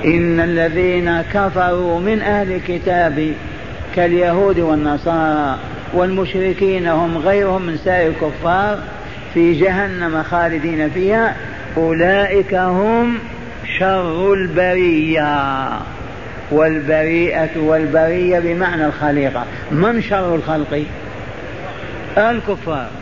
إن الذين كفروا من أهل الكتاب كاليهود والنصارى والمشركين هم غيرهم من سائر الكفار في جهنم خالدين فيها أولئك هم شر البرية. والبريئة والبرية بمعنى الخليقة. من شر الخلق؟ الكفار.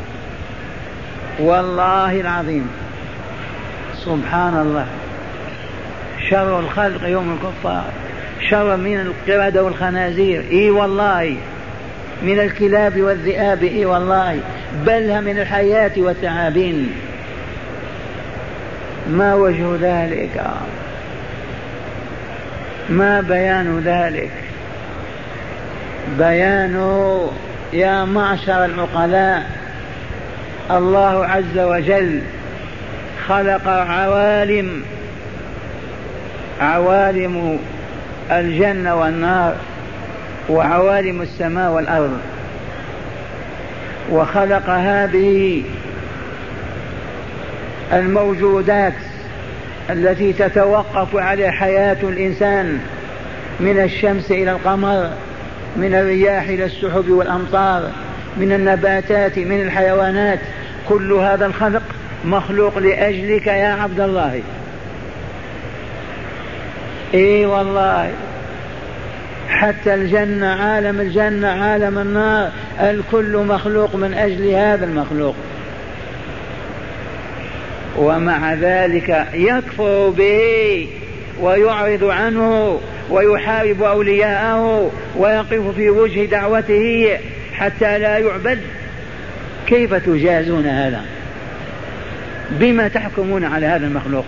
والله العظيم سبحان الله، شر الخلق يوم الكفار شر من القردة والخنازير، اي والله، من الكلاب والذئاب، اي والله، بل من الحياة والثعابين. ما وجه ذلك؟ ما بيان ذلك؟ بيان يا معشر العقلاء، الله عز وجل خلق عوالم الجنة والنار وعوالم السماء والأرض، وخلق هذه الموجودات التي تتوقف على حياة الإنسان، من الشمس إلى القمر، من الرياح إلى السحب والأمطار، من النباتات، من الحيوانات. كل هذا الخلق مخلوق لأجلك يا عبد الله. اي والله، حتى الجنة، عالم الجنة، عالم النار، الكل مخلوق من أجل هذا المخلوق. ومع ذلك يكفر به ويعرض عنه ويحارب أولياءه ويقف في وجه دعوته حتى لا يعبد. كيف تجازون هذا؟ بما تحكمون على هذا المخلوق؟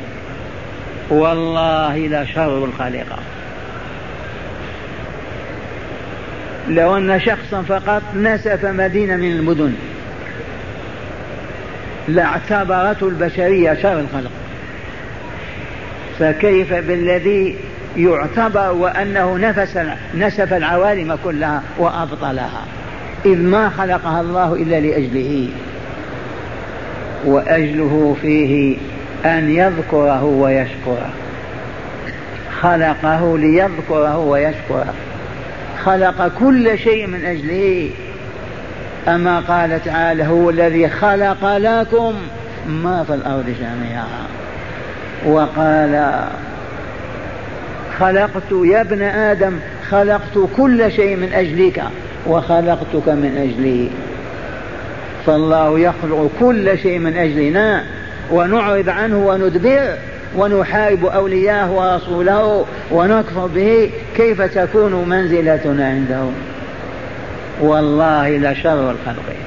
والله لشر الخالقة. لو أن شخصا فقط نسف مدينة من المدن لاعتبرته البشرية شر الخلق، فكيف بالذي يعتبر وأنه نسف العوالم كلها وأبطلها، إذ ما خلقها الله إلا لأجله، وأجله فيه أن يذكره ويشكره. خلقه ليذكره ويشكره، خلق كل شيء من أجله. أما قال تعالى هو الذي خلق لكم ما في الأرض جميعا، وقال خلقت يا ابن آدم، خلقت كل شيء من أجلك وخلقتك من أجلي. فالله يخلق كل شيء من أجلنا ونعرض عنه وندبر ونحارب أولياءه ورسوله ونكفر به. كيف تكون منزلتنا عنده؟ والله لشر الخلق.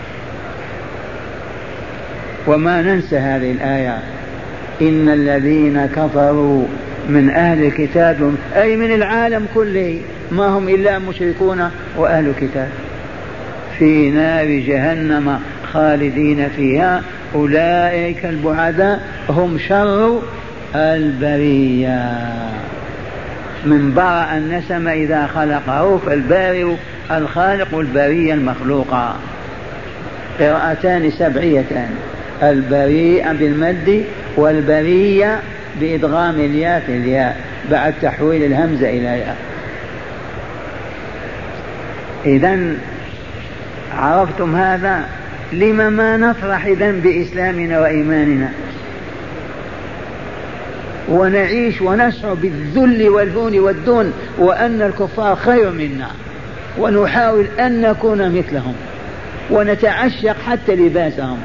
وما ننسى هذه الآية، إن الذين كفروا من أهل الكتاب أي من العالم كله ما هم إلا مشركون وأهل الكتاب في نار جهنم خالدين فيها أولئك البعداء هم شر البرية. من برأ النسم إذا خلقه فالبارئ الخالق البرية المخلوقة. قراءتان سبعيتان، البريء بالمد والبرية بإدغام الياء في الياء بعد تحويل الهمزة إلى ياء. إذن عرفتم هذا؟ لما ما نفرح إذن بإسلامنا وإيماننا ونعيش ونسعى بالذل والهون والدون وأن الكفار خير منا، ونحاول أن نكون مثلهم ونتعشق حتى لباسهم؟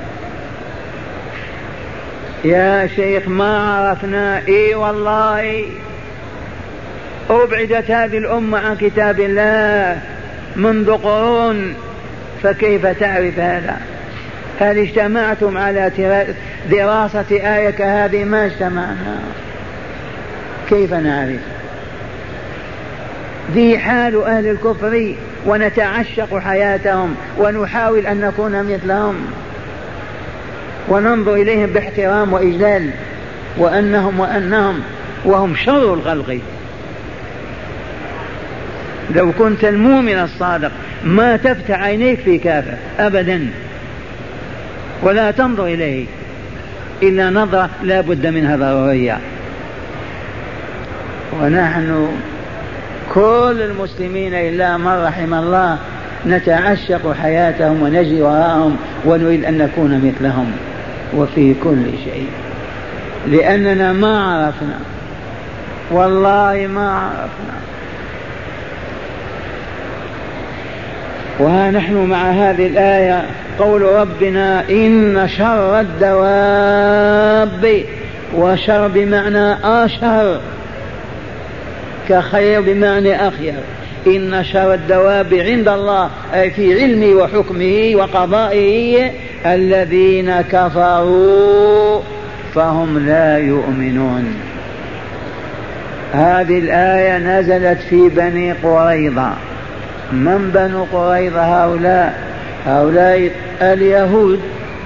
يا شيخ ما عرفنا. اي والله أبعدت هذه الأمة عن كتاب الله منذ قرون، فكيف تعرف هذا؟ هل اجتمعتم على دراسة آية كهذه؟ ما اجتمعنا. كيف نعرف؟ ذي حال أهل الكفر ونتعشق حياتهم ونحاول أن نكون مثلهم وننظر إليهم باحترام وإجلال وأنهم وهم شر الخلق. لو كنت المؤمن الصادق ما تفتح عينيك في كافر أبدا ولا تنظر إليه إلا نظرة لا بد منها ضرورية. ونحن كل المسلمين إلا من رحم الله نتعشق حياتهم ونجري وراءهم ونريد أن نكون مثلهم وفي كل شيء، لأننا ما عرفنا، والله ما عرفنا. وها نحن مع هذه الآية قول ربنا إن شر الدواب، وشر بمعنى أشر، كخير بمعنى أخير. إن شر الدواب عند الله أي في علمه وحكمه وقضائه الذين كفروا فهم لا يؤمنون. هذه الآية نزلت في بني قريظة. من بنو قريظة هؤلاء اليهود،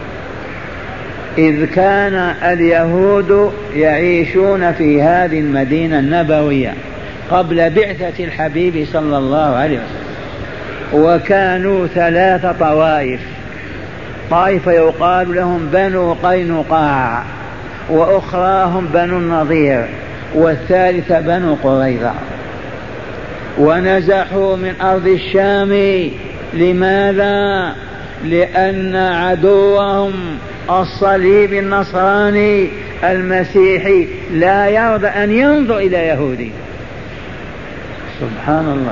إذ كان اليهود يعيشون في هذه المدينة النبوية قبل بعثة الحبيب صلى الله عليه وسلم، وكانوا 3 طوائف. طائفة يقال لهم بنو قينقاع، وأخراهم بنو النضير، والثالثة بنو قريظة. ونزحوا من أرض الشام. لماذا؟ لأن عدوهم الصليب النصراني المسيحي لا يرضى أن ينظر إلى يهودي. سبحان الله،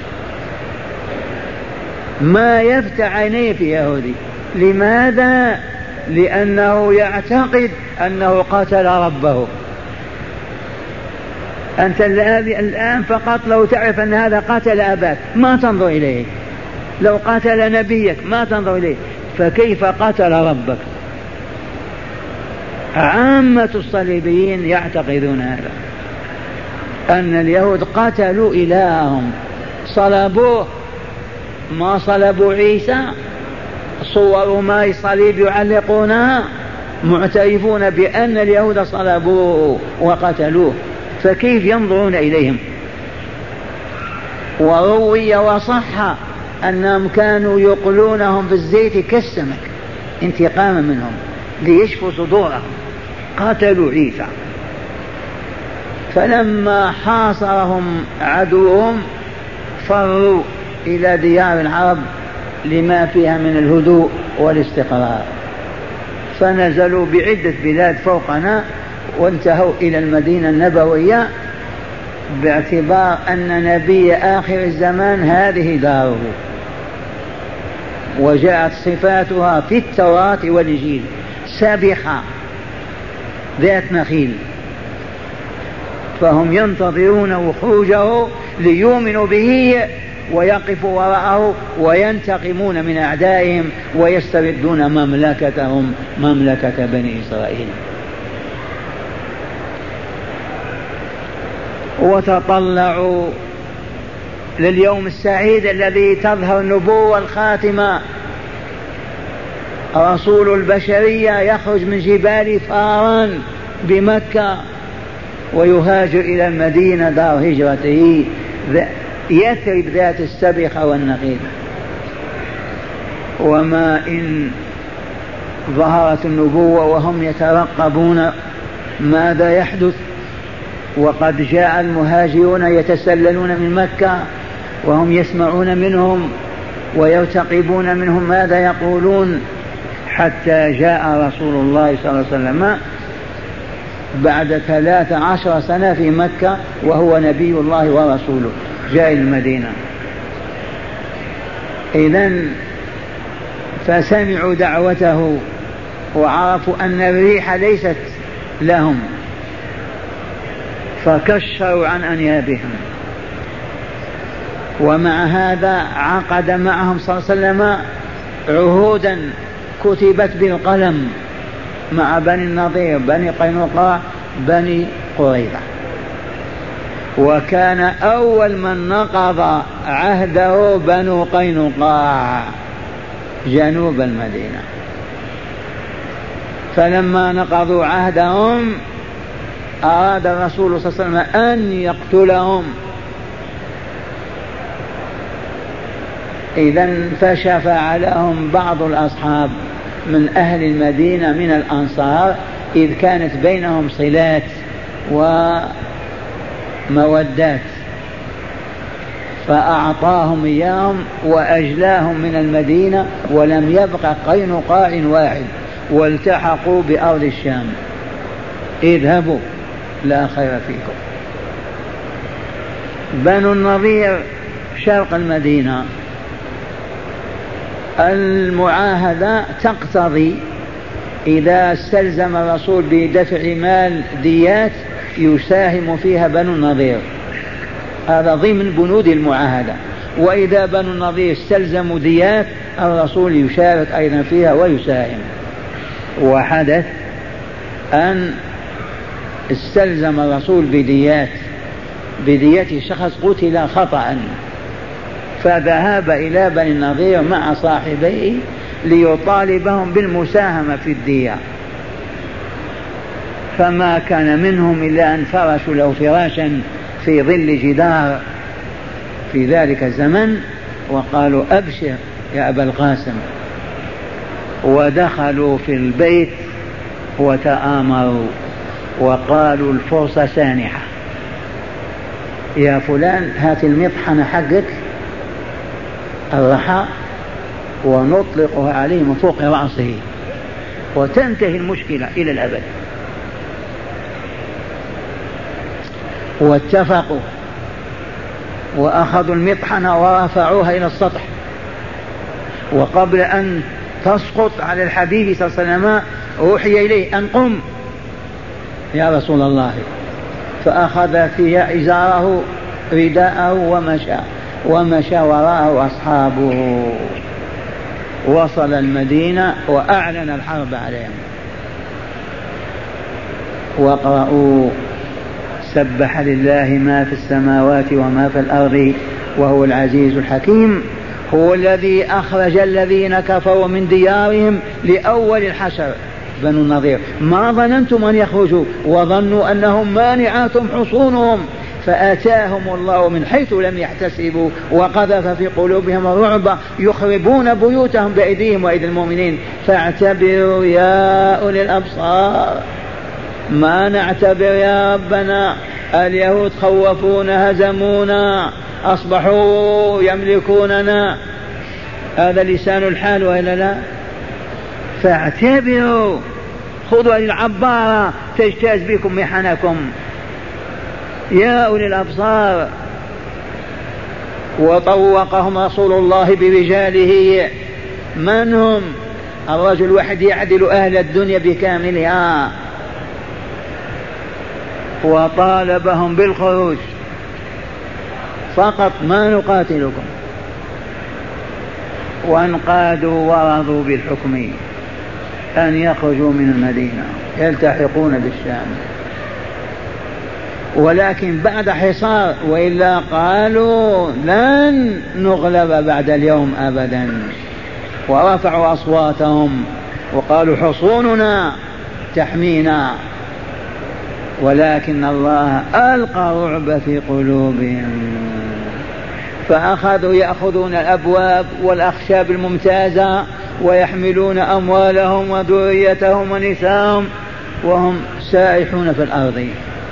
ما يفتح عينيه في يهودي. لماذا؟ لأنه يعتقد أنه قتل ربه. أنت الآن فقط لو تعرف أن هذا قتل أباك ما تنظر إليه، لو قتل نبيك ما تنظر إليه، فكيف قتل ربك؟ عامة الصليبيين يعتقدون هذا، أن اليهود قتلوا إلههم، صلبوه. ما صلبوا عيسى، صوروا ما صليب يعلقونها، معترفون بأن اليهود صلبوه وقتلوه، فكيف ينظرون إليهم؟ وروي وصح أنهم كانوا يقلونهم في الزيت كالسمك انتقاما منهم ليشفوا صدورهم. قتلوا عيسى. فلما حاصرهم عدوهم فروا إلى ديار العرب لما فيها من الهدوء والاستقرار، فنزلوا بعدة بلاد فوقنا وانتهوا إلى المدينة النبوية، باعتبار أن نبي آخر الزمان هذه داره، وجاءت صفاتها في التوراة والإنجيل: سابخة ذات نخيل. فهم ينتظرون وخروجه ليؤمنوا به ويقفوا وراءه وينتقمون من أعدائهم ويستردون مملكتهم، مملكة بني إسرائيل. وتطلعوا لليوم السعيد الذي تظهر النبوة الخاتمة، رسول البشرية يخرج من جبال فاران بمكة ويهاجر إلى المدينة دار هجرته يثرب ذات السبخة والنخيل. وما إن ظهرت النبوة وهم يترقبون ماذا يحدث، وقد جاء المهاجرون يتسللون من مكة وهم يسمعون منهم ويرتقبون منهم ماذا يقولون، حتى جاء رسول الله صلى الله عليه وسلم بعد 13 سنة في مكة وهو نبي الله ورسوله، جاء المدينة. إذن فسمعوا دعوته وعرفوا أن الريح ليست لهم، فكشروا عن أنيابهم. ومع هذا عقد معهم صلى الله عليه وسلم عهودا كتبت بالقلم مع بني النضير، بني قينقاع، بني قريظة. وكان أول من نقض عهده بنو قينقاع جنوب المدينة. فلما نقضوا عهدهم أراد الرسول صلى الله عليه وسلم أن يقتلهم. إذن فشفع لهم بعض الأصحاب من أهل المدينة من الأنصار، إذ كانت بينهم صلات مودات، فأعطاهم إياهم وأجلاهم من المدينة، ولم يبق قينقاع واحد، والتحقوا بأرض الشام. اذهبوا لا خير فيكم. بنو النضير شرق المدينة، المعاهدة تقتضي إذا استلزم الرسول بدفع مال ديات يساهم فيها بنو النضير، هذا ضمن بنود المعاهدة. وإذا بنو النضير استلزموا ديات الرسول يشارك أيضا فيها ويساهم. وحدث أن استلزم الرسول بديات شخص قتل خطأ، فذهب إلى بني النضير مع صاحبيه ليطالبهم بالمساهمة في الدية، فما كان منهم إلا أن فرشوا له فراشا في ظل جدار في ذلك الزمن وقالوا أبشر يا أبا القاسم، ودخلوا في البيت وتآمروا وقالوا الفرصة سانحة، يا فلان هات المطحنة حقك الرحى ونطلقها عليه من فوق رأسه وتنتهي المشكلة إلى الأبد. واتفقوا وأخذوا المطحنة ورفعوها إلى السطح، وقبل أن تسقط على الحبيب صلى الله عليه وسلم أوحي إليه أن قم يا رسول الله، فأخذ فيها إزاره رداءه ومشى وراءه أصحابه. وصل المدينة وأعلن الحرب عليهم. واقرأوا سبح لله ما في السماوات وما في الأرض وهو العزيز الحكيم، هو الذي أخرج الذين كفروا من ديارهم لأول الحشر بنو النضير، ما ظننتم أن يخرجوا وظنوا أنهم مانعاتهم حصونهم، فأتاهم الله من حيث لم يحتسبوا وقذف في قلوبهم الرعب يخربون بيوتهم بأيديهم وأيدي المؤمنين. فاعتبروا يا أولي الأبصار، ما نعتبر يا ربنا، اليهود خوفونا هزمونا أصبحوا يملكوننا، هذا لسان الحال وإلا لا؟ فاعتبروا، خذوا العبارة تجتاز بكم محنكم يا أولي الأبصار. وطوقهم رسول الله برجاله، من هم؟ الرجل الواحد يعدل أهل الدنيا بكاملها، وطالبهم بالخروج فقط، ما نقاتلكم، وانقادوا ورضوا بالحكم أن يخرجوا من المدينة يلتحقون بالشام، ولكن بعد حصار، وإلا قالوا لن نغلب بعد اليوم أبدا، ورفعوا أصواتهم وقالوا حصوننا تحمينا، ولكن الله ألقى الرعب في قلوبهم، فأخذوا يأخذون الأبواب والأخشاب الممتازة ويحملون أموالهم وذريتهم ونساءهم وهم سائحون في الأرض.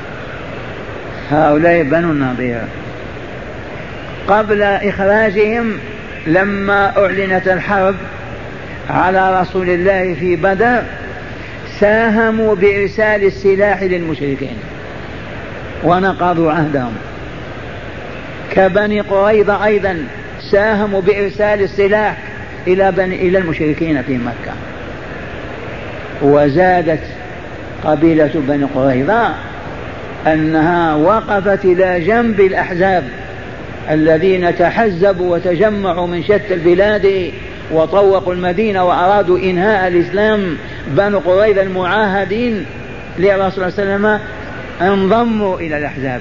هؤلاء بنو النضير. قبل إخراجهم لما أعلنت الحرب على رسول الله في بدر ساهموا بإرسال السلاح للمشركين ونقضوا عهدهم، كبني قريظة أيضا ساهموا بإرسال السلاح إلى المشركين في مكة. وزادت قبيلة بني قريظة أنها وقفت إلى جنب الأحزاب الذين تحزبوا وتجمعوا من شتى البلاد وطوقوا المدينة وأرادوا إنهاء الإسلام. بنو قريظة المعاهدين للرسول صلى الله عليه وسلم انضموا إلى الأحزاب.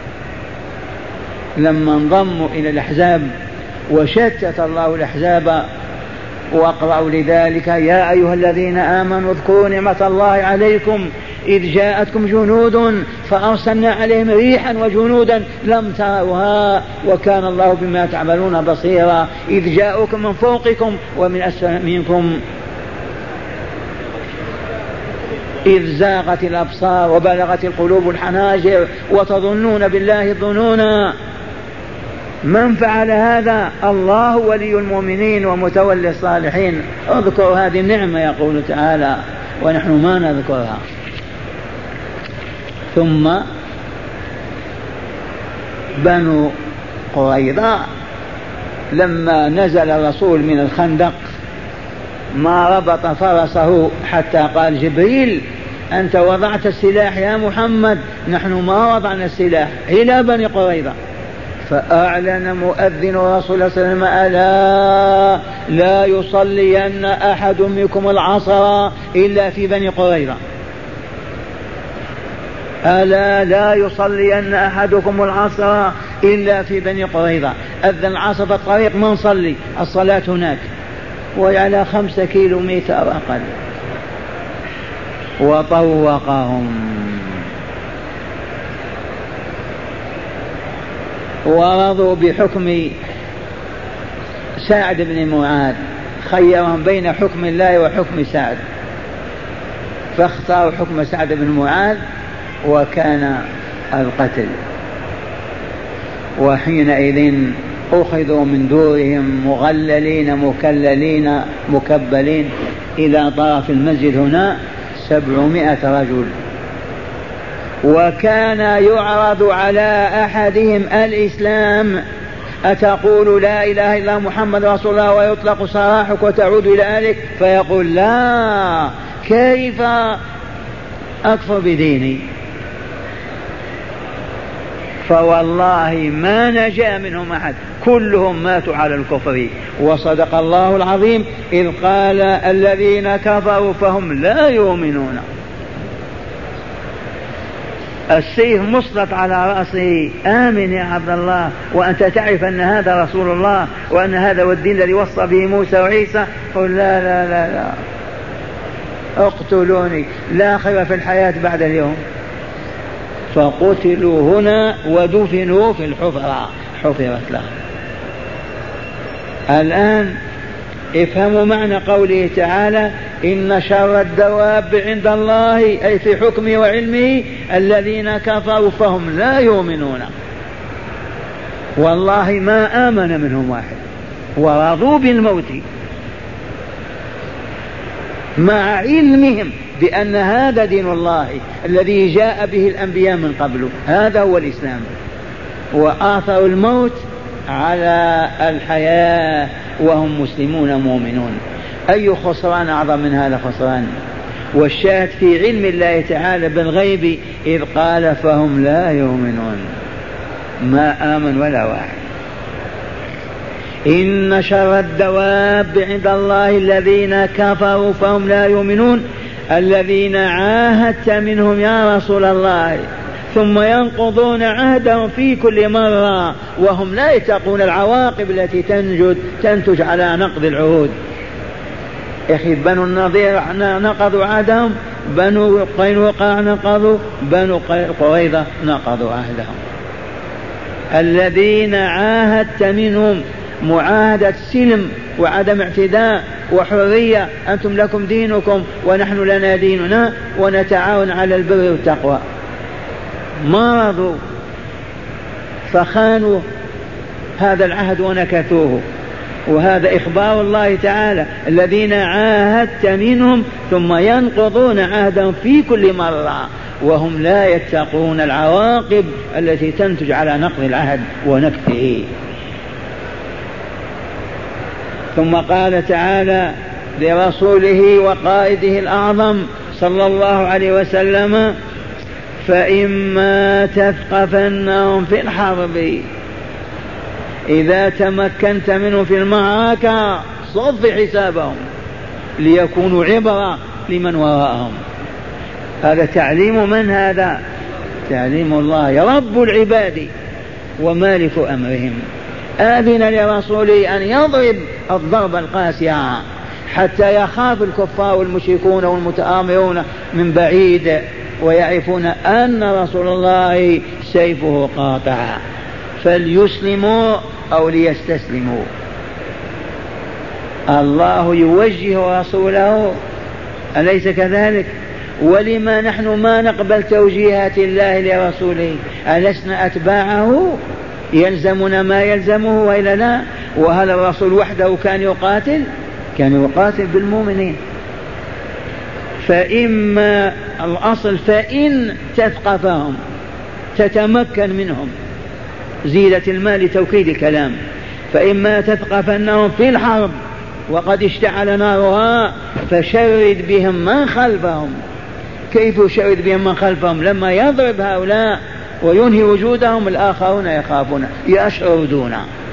لما انضموا إلى الأحزاب وشتت الله الأحزاب، واقرأوا لذلك يا أيها الذين آمنوا اذكروا نعمة الله عليكم إذ جاءتكم جنود فأرسلنا عليهم ريحا وجنودا لم تروها وكان الله بما تعملون بصيرا إذ جاءوكم من فوقكم ومن أسفل منكم إذ زاغت الأبصار وبلغت القلوب الحناجر وتظنون بالله الظنونا. من فعل هذا؟ الله ولي المؤمنين ومتولي الصالحين. اذكروا هذه النعمة يقول تعالى ونحن ما نذكرها. ثم بنو قريظة لما نزل الرسول من الخندق ما ربط فرسه حتى قال جبريل أنت وضعت السلاح يا محمد، نحن ما وضعنا السلاح، إلى بني قريظة. فأعلن مؤذن الرسول صلى الله عليه وسلم ألا لا يصلين أحد منكم العصر إلا في بني قريظة، ألا لا يصلين أحدكم العصر إلا في بني قريظة. أذن العصر في الطريق ما نصلي، الصلاة هناك وعلى 5 كيلومتر أقل. وطوقهم ورضوا بحكم سعد بن معاذ، خيرهم بين حكم الله وحكم سعد فاختاروا حكم سعد بن معاذ وكان القتل. وحينئذ أخذوا من دورهم مغللين مكللين مكبلين إلى طرف المسجد هنا 700 رجل. وكان يعرض على أحدهم الإسلام أتقول لا إله إلا محمد رسول الله ويطلق سراحك وتعود إلى أهلك، فيقول لا، كيف أكفر بديني؟ فوالله ما نجا منهم أحد، كلهم ماتوا على الكفر. وصدق الله العظيم إذ قال الذين كفروا فهم لا يؤمنون. السيف مسلط على رأسه، آمن يا عبد الله وأنت تعرف أن هذا رسول الله وأن هذا هو الدين الذي وصى به موسى وعيسى. قل لا لا لا لا، اقتلوني، لا خير في الحياة بعد اليوم. فقتلوا هنا ودفنوا في الحفرة، حفرت لهم. الآن افهموا معنى قوله تعالى إن شر الدواب عند الله، أي في حكمه وعلمه، الذين كفروا فهم لا يؤمنون. والله ما آمن منهم واحد، ورضوا بالموت مع علمهم بأن هذا دين الله الذي جاء به الأنبياء من قبل، هذا هو الإسلام. وآثروا الموت على الحياة وهم مسلمون مؤمنون. أي خسران أعظم من هذا خسران؟ والشاهد في علم الله تعالى بالغيب إذ قال فهم لا يؤمنون، ما آمن ولا واحد. إن شر الدواب عند الله الذين كفروا فهم لا يؤمنون الذين عاهدت منهم يا رسول الله ثم ينقضون عهدهم في كل مرة وهم لا يتقون العواقب التي تنتج على نقض العهود. أخي بنو النضير نقضوا عهدهم، بنو قينقاع نقضوا، بنو قريظة نقضوا عهدهم. الذين عاهدت منهم معاهدة سلم وعدم اعتداء وحرية، أنتم لكم دينكم ونحن لنا ديننا ونتعاون على البر والتقوى. ما رضوا فخانوا هذا العهد ونكثوه. وهذا إخبار الله تعالى الذين عاهدت منهم ثم ينقضون عهدهم في كل مرة وهم لا يتقون العواقب التي تنتج على نقض العهد ونكثه. ثم قال تعالى لرسوله وقائده الأعظم صلى الله عليه وسلم فإما تثقفنهم في الحرب إذا تمكنت منهم في المعركة صف حسابهم ليكونوا عبرة لمن وراءهم. هذا تعليم من؟ هذا تعليم الله يا رب العباد ومالك أمرهم. آذن لرسوله أن يضرب الضرب القاسية حتى يخاف الكفار والمشركون والمتآمرون من بعيد ويعرفون أن رسول الله سيفه قاطع، فليسلموا أو ليستسلموا. الله يوجه رسوله أليس كذلك؟ ولما نحن ما نقبل توجيهات الله لرسوله؟ ألسنا أتباعه؟ يلزمنا ما يلزمه وإلا لا؟ وهل الرسول وحده كان يقاتل؟ كان يقاتل بالمؤمنين. فإما الأصل فإن تثقفهم تتمكن منهم، زيلة المال لتوكيد الكلام، فإما تثقفنهم في الحرب وقد اشتعل نارها فشرد بهم من خلفهم. كيف يشرد بهم من خلفهم؟ لما يضرب هؤلاء وينهي وجودهم الآخرون يخافون يشردون.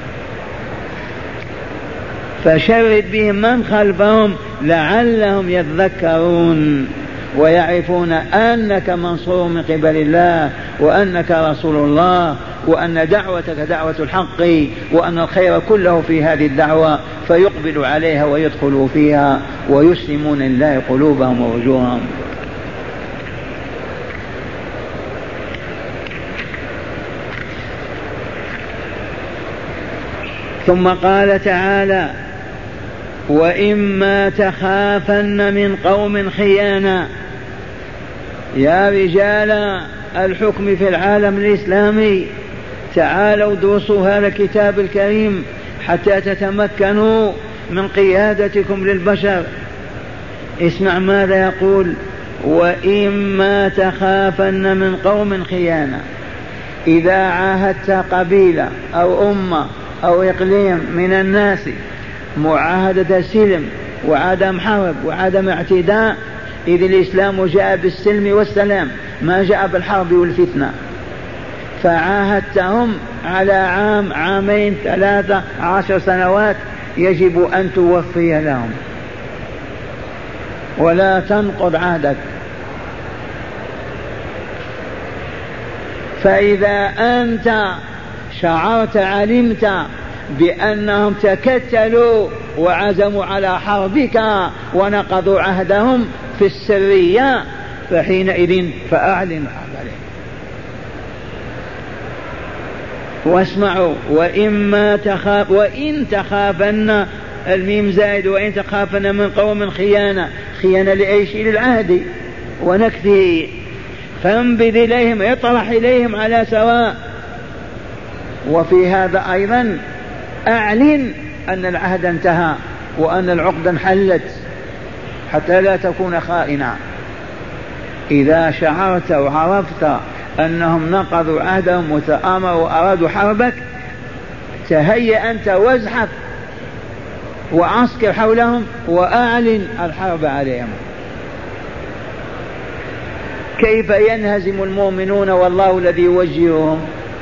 فشرد بهم من خلفهم لعلهم يذكرون ويعرفون أنك منصور من قبل الله وأنك رسول الله وأن دعوتك دعوة الحق وأن الخير كله في هذه الدعوة، فيقبلوا عليها ويدخلوا فيها ويسلمون لله قلوبهم ووجوههم. ثم قال تعالى: وإما تخافن من قوم خيانة. يا رجال الحكم في العالم الإسلامي، تعالوا درسوا هذا الكتاب الكريم حتى تتمكنوا من قيادتكم للبشر. اسمع ماذا يقول: وإما تخافن من قوم خيانة. إذا عاهدت قبيلة أو أمة أو إقليم من الناس معاهدة سلم وعدم حرب وعدم اعتداء، إذ الإسلام جاء بالسلم والسلام ما جاء بالحرب والفتنة، فعاهدتهم على عام عامين 13 سنوات، يجب أن توفي لهم ولا تنقض عهدك. فإذا أنت شعرت علمت بأنهم تكتلوا وعزموا على حربك ونقضوا عهدهم في السرية، فحينئذ فأعلن الحرب عليهم. واسمعوا: وإن تخافن، الميم زائد، وإن تخافن من قوم خيانة. خيانة لأيش؟ للعهد ونكثه. فانبذ إليهم، اطرح إليهم على سواء. وفي هذا أيضا أعلن أن العهد انتهى وأن العقد انحلت حتى لا تكون خائنا. إذا شعرت وعرفت أنهم نقضوا عهدهم وتآمروا وأرادوا حربك، تهيأ أنت وازحف وعسكر حولهم وأعلن الحرب عليهم. كيف ينهزم المؤمنون والله الذي يوجههم؟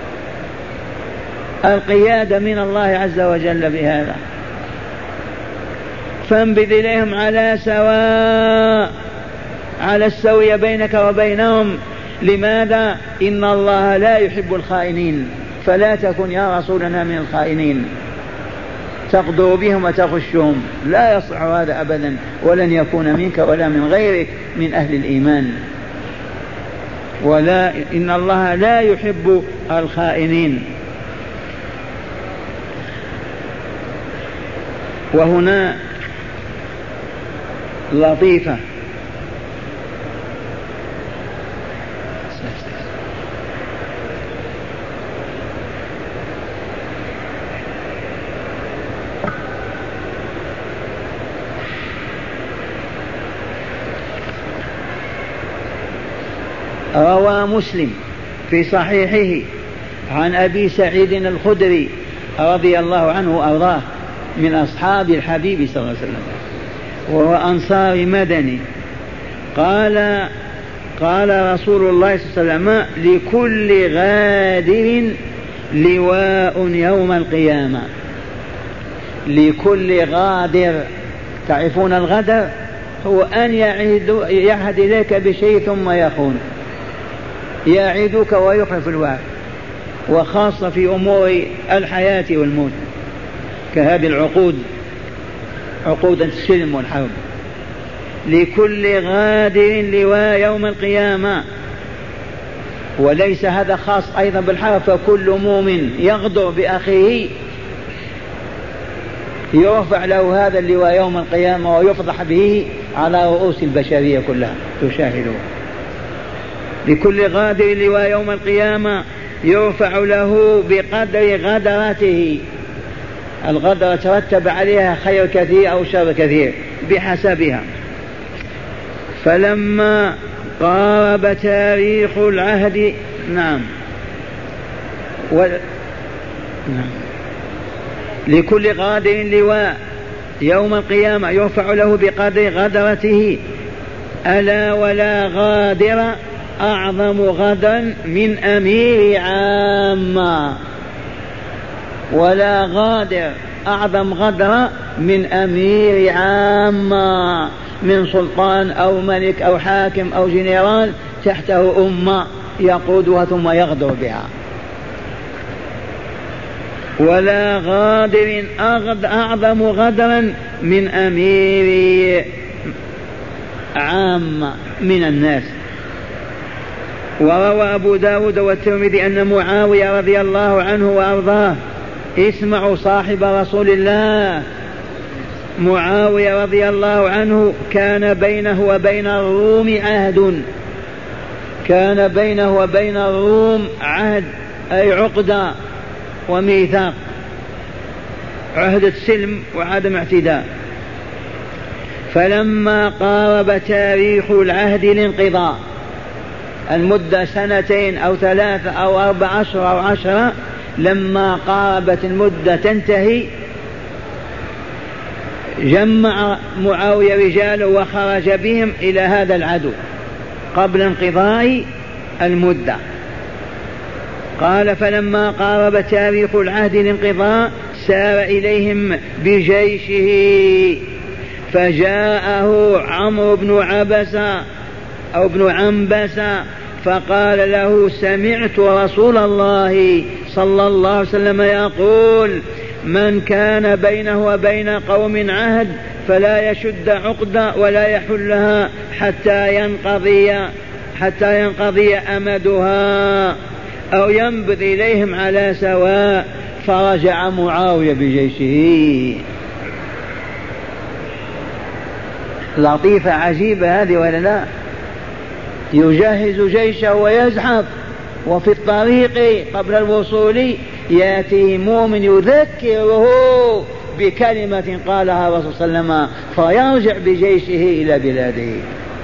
القيادة من الله عز وجل بهذا. فانبذ إليهم على سواء، على السوية بينك وبينهم. لماذا؟ إن الله لا يحب الخائنين، فلا تكن يا رسولنا من الخائنين تغدر بهم وتغشهم، لا يصح هذا أبدا، ولن يكون منك ولا من غيرك من أهل الإيمان. ولا، إن الله لا يحب الخائنين. وهنا لطيفة: روى مسلم في صحيحه عن أبي سعيد الخدري رضي الله عنه وأرضاه، من أصحاب الحبيب صلى الله عليه وسلم، وهو أنصار مدني، قال رسول الله صلى الله عليه وسلم: لكل غادر لواء يوم القيامة. لكل غادر، تعرفون الغدر هو أن يعهد إليك بشيء ثم يخون، يعدك ويخلف الوعد، وخاصة في أمور الحياة والموت كهذه العقود، عقود السلم والحرب. لكل غادر لواء يوم القيامة. وليس هذا خاص أيضا بالحرب، فكل مؤمن يغدر بأخيه يرفع له هذا اللواء يوم القيامة ويفضح به على رؤوس البشرية كلها تشاهدون. لكل غادر لواء يوم القيامة يرفع له بقدر غدرته. الغدرة ترتب عليها خير كثير أو شر كثير بحسبها. فلما قارب تاريخ العهد لكل غادر لواء يوم القيامة يرفع له بقدر غدرته. ألا ولا غادر أعظم غدرا من أمير عامة، ولا غادر أعظم غدرا من أمير عامة، من سلطان أو ملك أو حاكم أو جنرال تحته أمة يقودها ثم يغدر بها. ولا غادر أعظم غدرا من أمير عامة من الناس. وروى أبو داود والترمذي أن معاوية رضي الله عنه وأرضاه، اسمعوا صاحب رسول الله، معاوية رضي الله عنه كان بينه وبين الروم عهد، كان بينه وبين الروم عهد أي عقدة وميثاق، عهد سلم وعدم اعتداء. فلما قارب تاريخ العهد الانقضاء، المدة 2 أو 3 أو 14 أو 10، لما قاربت المدة تنتهي جمع معاوية رجاله وخرج بهم إلى هذا العدو قبل انقضاء المدة. قال فلما قارب تاريخ العهد الانقضاء سار إليهم بجيشه، فجاءه عمرو بن عبسة أو بن عنبسة فقال له سمعت رسول الله صلى الله عليه وسلم يقول من كان بينه وبين قوم عهد فلا يشد عقدة ولا يحلها حتى ينقضي أمدها أو ينبذ إليهم على سواء. فرجع معاوية بجيشه. لطيفة عجيبة هذه ولا لا؟ يجهز جيشه ويزحف، وفي الطريق قبل الوصول يأتيه مؤمن يذكره بكلمة قالها الرسول صلى الله عليه وسلم فيرجع بجيشه إلى بلاده.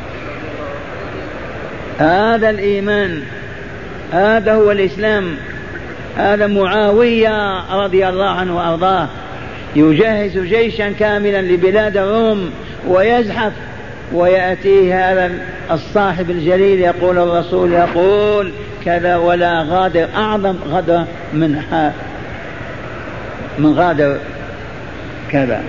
هذا الإيمان، هذا هو الإسلام. هذا معاوية رضي الله عنه وأرضاه يجهز جيشا كاملا لبلاد الروم ويزحف، ويأتيه هذا الصاحب الجليل يقول الرسول يقول كذا، ولا غادر أعظم غدر من غادر كذا.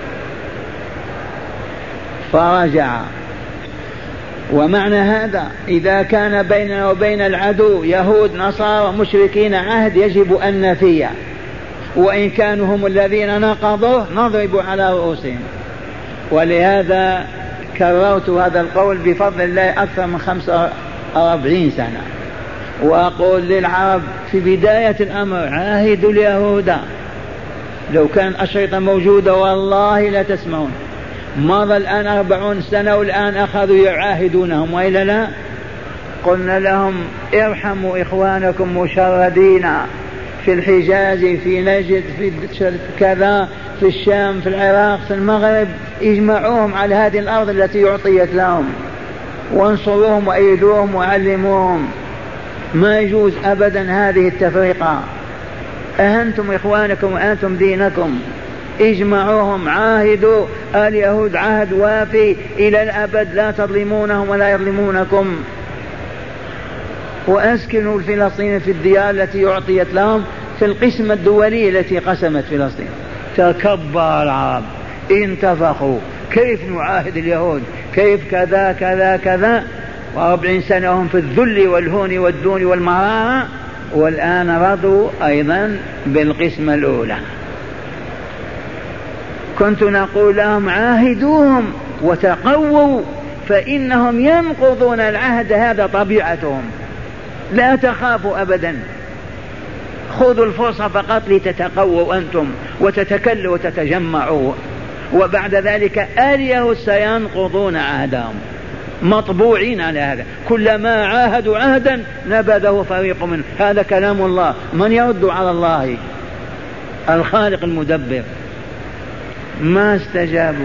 فرجع. ومعنى هذا إذا كان بيننا وبين العدو يهود نصارى مشركين عهد يجب أن نفيه، وإن كانوا هم الذين نقضوه نضرب على رؤوسهم. ولهذا كررت هذا القول بفضل الله أكثر من 45 سنة، وأقول للعرب في بداية الأمر عاهدوا اليهود. لو كان أشرطة موجودة والله لا تسمعون. مضى الآن 40 سنة والآن أخذوا يعاهدونهم وإلا لا؟ قلنا لهم ارحموا إخوانكم مشردين في الحجاز في نجد في كذا في الشام في العراق في المغرب، اجمعوهم على هذه الأرض التي أعطيت لهم وانصروهم وأيدوهم وعلموهم. ما يجوز أبدا هذه التفرقة. أهنتم إخوانكم وأنتم دينكم، اجمعوهم، عاهدوا اليهود عهد وافي إلى الأبد، لا تظلمونهم ولا يظلمونكم. وأسكنوا الفلسطينيين في الديار التي أعطيت لهم في القسمة الدولية التي قسمت فلسطين. تكبر العرب انتفخوا، كيف نعاهد اليهود، كيف كذا كذا كذا، و40 سنة هم في الذل والهون والدون والمرارة، والآن رضوا أيضا بالقسمة الأولى. كنت نقول لهم عاهدوهم وتقووا فإنهم ينقضون العهد، هذا طبيعتهم، لا تخافوا أبدا، خذوا الفرصة فقط لتتقووا أنتم وتتكلوا وتتجمعوا وبعد ذلك اليهود سينقضون عهدهم، مطبوعين على هذا. كلما عاهدوا عهدا نبذه فريق منهم. هذا كلام الله، من يرد على الله الخالق المدبر؟ ما استجابوا.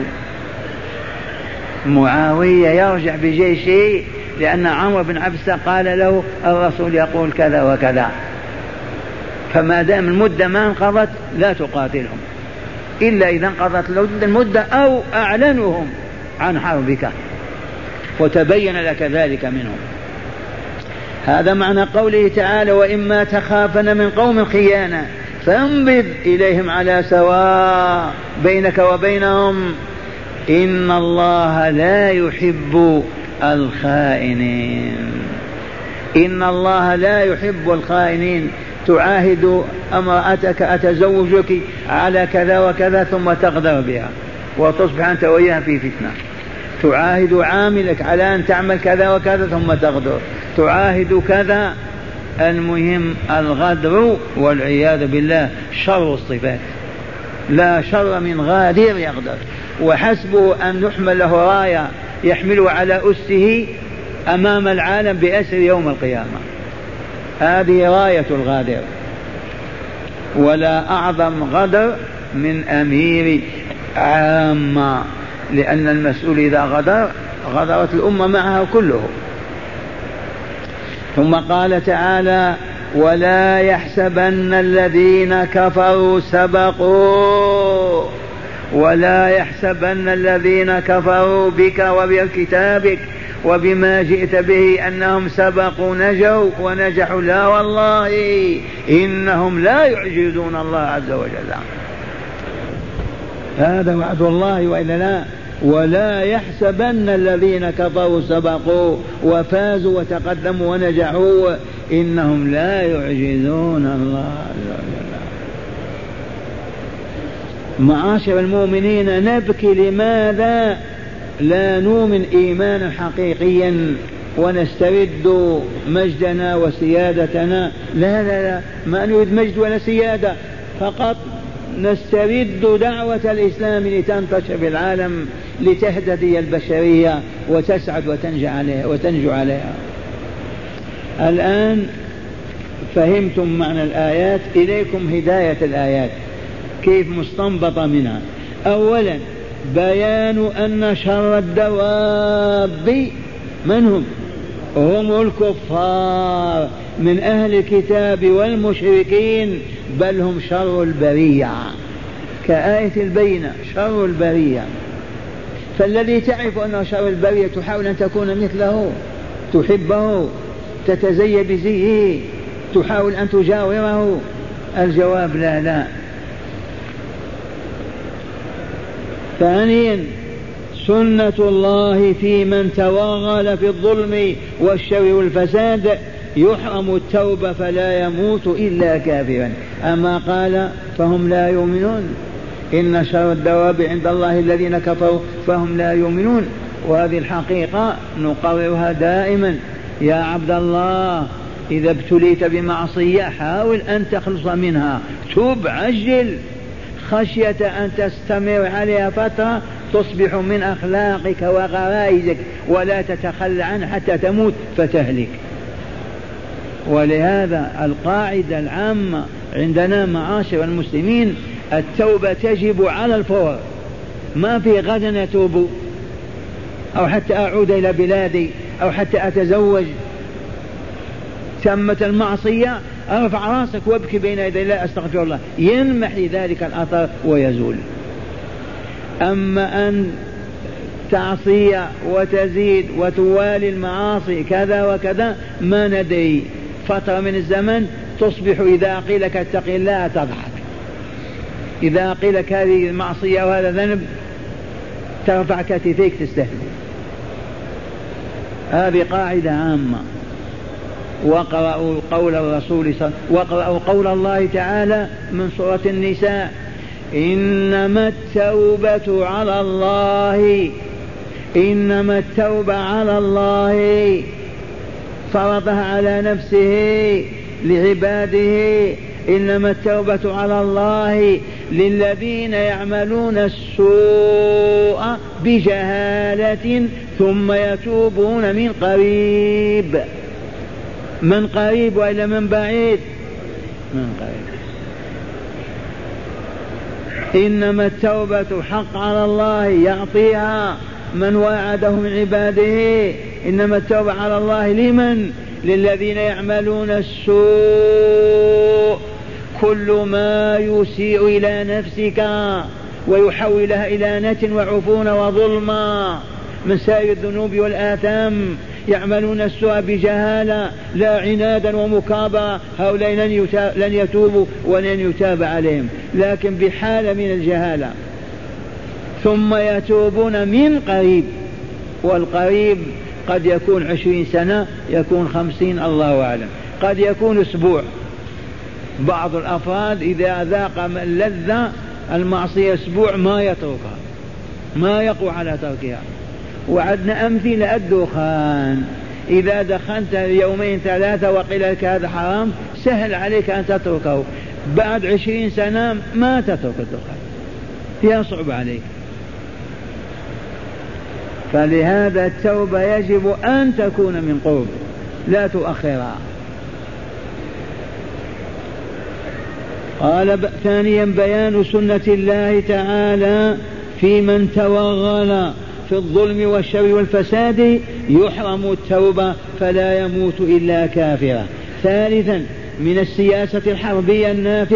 معاوية يرجع بجيشه لأن عمرو بن عبسة قال له الرسول يقول كذا وكذا، فما دام المدة ما انقضت لا تقاتلهم إلا إذا انقضت المدة أو أعلنهم عن حربك وتبين لك ذلك منهم. هذا معنى قوله تعالى وإما تخافن من قوم خيانة فانبذ إليهم على سواء بينك وبينهم إن الله لا يحب الخائنين. إن الله لا يحب الخائنين. تعاهد امرأتك أتزوجك على كذا وكذا ثم تغدر بها وتصبح أنت وإياها في فتنة. تعاهد عاملك على أن تعمل كذا وكذا ثم تغدر. تعاهد كذا. المهم الغدر والعياذ بالله شر الصفات. لا شر من غادر يغدر، وحسبه أن يحمل له راية يحمل على أسه أمام العالم بأسر يوم القيامة. هذه راية الغادر. ولا أعظم غدر من أمير عامة، لأن المسؤول إذا غدر غدرت الأمة معها كله. ثم قال تعالى ولا يحسبن الذين كفروا سبقوا. ولا يحسبن الذين كفروا بك وبكتابك وبما جئت به أنهم سبقوا نجوا ونجحوا. لا والله إنهم لا يعجزون الله عز وجل. هذا وعد الله وإلا لا. ولا يحسبن الذين كفروا سبقوا وفازوا وتقدموا ونجحوا إنهم لا يعجزون الله عز وجل. معاشر المؤمنين نبكي لماذا لا نؤمن إيمانا حقيقيا ونسترد مجدنا وسيادتنا؟ لا لا لا، ما نريد مجد ولا سيادة، فقط نسترد دعوة الإسلام لتنتشر في العالم لتهتدي البشرية وتسعد وتنجو عليها. الآن فهمتم معنى الآيات، إليكم هداية الآيات كيف مستنبطة منها. أولا بيان أن شر الدواب من هم؟ هم الكفار من أهل الكتاب والمشركين، بل هم شر البرية كآية البينة، شر البرية. فالذي تعرف أنه شر البرية تحاول أن تكون مثله، تحبه، تتزي بزيه، تحاول أن تجاوره. الجواب لا لا. ثانيا سنة الله في من توغل في الظلم والشر والفساد يحرم التوبة فلا يموت إلا كافرا. أما قال فهم لا يؤمنون. إن شر الدواب عند الله الذين كفروا فهم لا يؤمنون. وهذه الحقيقة نقررها دائما. يا عبد الله إذا ابتليت بمعصية حاول أن تخلص منها، توب، عجل، خشية أن تستمر عليها فترة تصبح من أخلاقك وغرائزك ولا تتخلى عنها حتى تموت فتهلك. ولهذا القاعدة العامة عندنا معاشر المسلمين التوبة تجب على الفور. ما في غدا أتوب أو حتى أعود إلى بلادي أو حتى أتزوج. تمت المعصية ارفع راسك وابكي بين يدي الله استغفر الله، ينمحي ذلك الأثر ويزول. أما أن تعصي وتزيد وتوالي المعاصي كذا وكذا ما ندري، فترة من الزمن تصبح إذا قيل لك اتق الله تضحك، إذا قيل لك هذه المعصية وهذا ذنب ترفع كتفيك تستهزئ. هذه قاعدة عامة. وقرأوا قول الرسول وقرأوا قول الله تعالى من سورة النساء إنما التوبة على الله، إنما التوبة على الله فرضها على نفسه لعباده. إنما التوبة على الله للذين يعملون السوء بجهالة ثم يتوبون من قريب. من قريب وإلا من بعيد؟ من قريب. إنما التوبة حق على الله يعطيها من وعده من عباده. إنما التوبة على الله لمن؟ للذين يعملون السوء، كل ما يسيء إلى نفسك ويحولها إلى نت وعفون وظلما من سائر الذنوب والآثام. يعملون السوء بجهالة لا عنادا ومكابرة، هؤلاء لن يتوبوا ولن يتاب عليهم، لكن بحالة من الجهالة. ثم يتوبون من قريب، والقريب قد يكون 20 سنة، يكون 50، الله أعلم، قد يكون أسبوع. بعض الأفراد إذا ذاق لذة المعصية أسبوع ما يتركها، ما يقوى على تركها. وعدنا أمثلة الدخان، إذا دخنت يومين ثلاثة وقيل لك هذا حرام سهل عليك أن تتركه، بعد 20 سنة ما تترك الدخان، يصعب عليك. فلهذا التوبة يجب أن تكون من قرب، لا تؤخرها. قال ثانيا بيان سنة الله تعالى في من توغل في الظلم والشر والفساد يحرم التوبة فلا يموت إلا كافرا. ثالثا من السياسة الحربية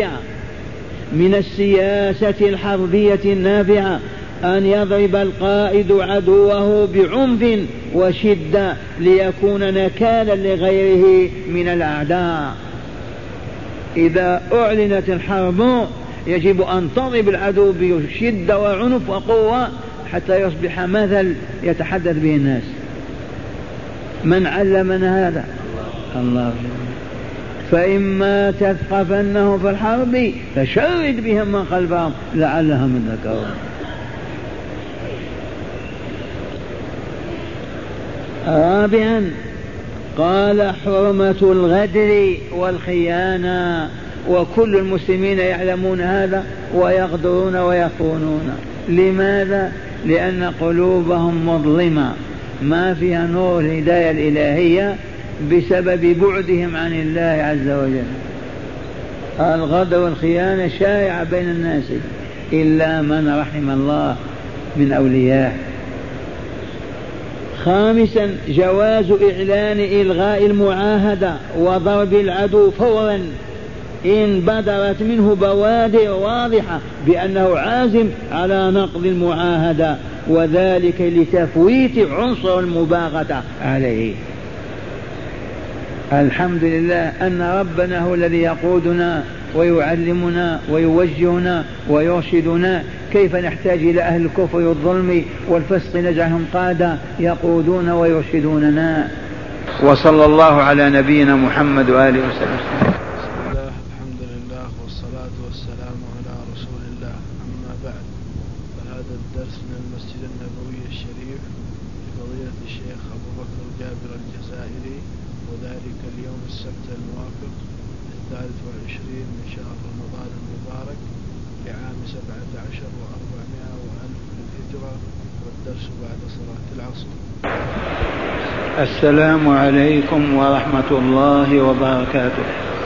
النافعة أن يضرب القائد عدوه بعنف وشدة ليكون نكالا لغيره من الأعداء. إذا أعلنت الحرب يجب أن تضرب العدو بشدة وعنف وقوة حتى يصبح مثل يتحدث به الناس. من علمنا هذا؟ الله. فإما تثقفنه في الحرب فشرد بهم من خلفهم لعلهم يذكرون. رابعا قال حرمة الغدر والخيانة، وكل المسلمين يعلمون هذا ويغدرون ويخونون. لماذا؟ لأن قلوبهم مظلمة ما فيها نور الهداية الإلهية بسبب بعدهم عن الله عز وجل. الغدر والخيانة شائعة بين الناس إلا من رحم الله من أوليائه. خامسا جواز إعلان إلغاء المعاهدة وضرب العدو فورا إن بدرت منه بوادر واضحة بأنه عازم على نقض المعاهدة، وذلك لتفويت عنصر المباغتة عليه. الحمد لله أن ربنا هو الذي يقودنا ويعلمنا ويوجهنا ويرشدنا كيف نحتاج إلى أهل الكفر والظلم والفسق نجعلهم قادة يقودون ويرشدوننا. وصلى الله على نبينا محمد وآله وسلم. الحمد لله والصلاة والسلام على رسول الله. أما بعد، فهذا الدرس من المسجد النبوي الشريف لفضيلة الشيخ أبو بكر جابر الجزائري، وذلك اليوم السبت الموافق 23 من شهر رمضان المبارك لعام 17 و400 وألف للهجرة، والدرس بعد صلاة العصر. السلام عليكم ورحمة الله وبركاته.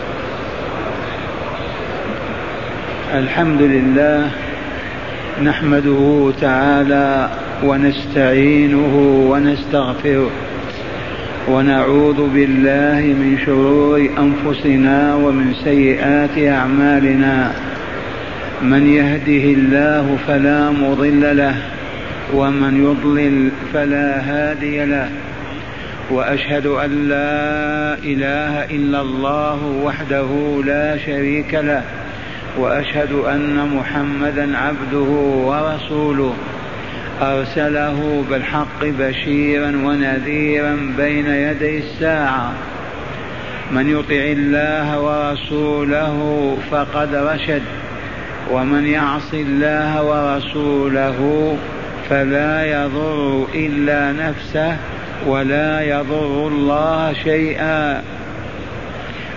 الحمد لله نحمده تعالى ونستعينه ونستغفره ونعوذ بالله من شرور أنفسنا ومن سيئات أعمالنا. من يهده الله فلا مضل له ومن يضلل فلا هادي له، وأشهد أن لا إله إلا الله وحده لا شريك له، وأشهد أن محمدا عبده ورسوله أرسله بالحق بشيرا ونذيرا بين يدي الساعة. من يطع الله ورسوله فقد رشد، ومن يعص الله ورسوله فلا يضر إلا نفسه ولا يضر الله شيئا.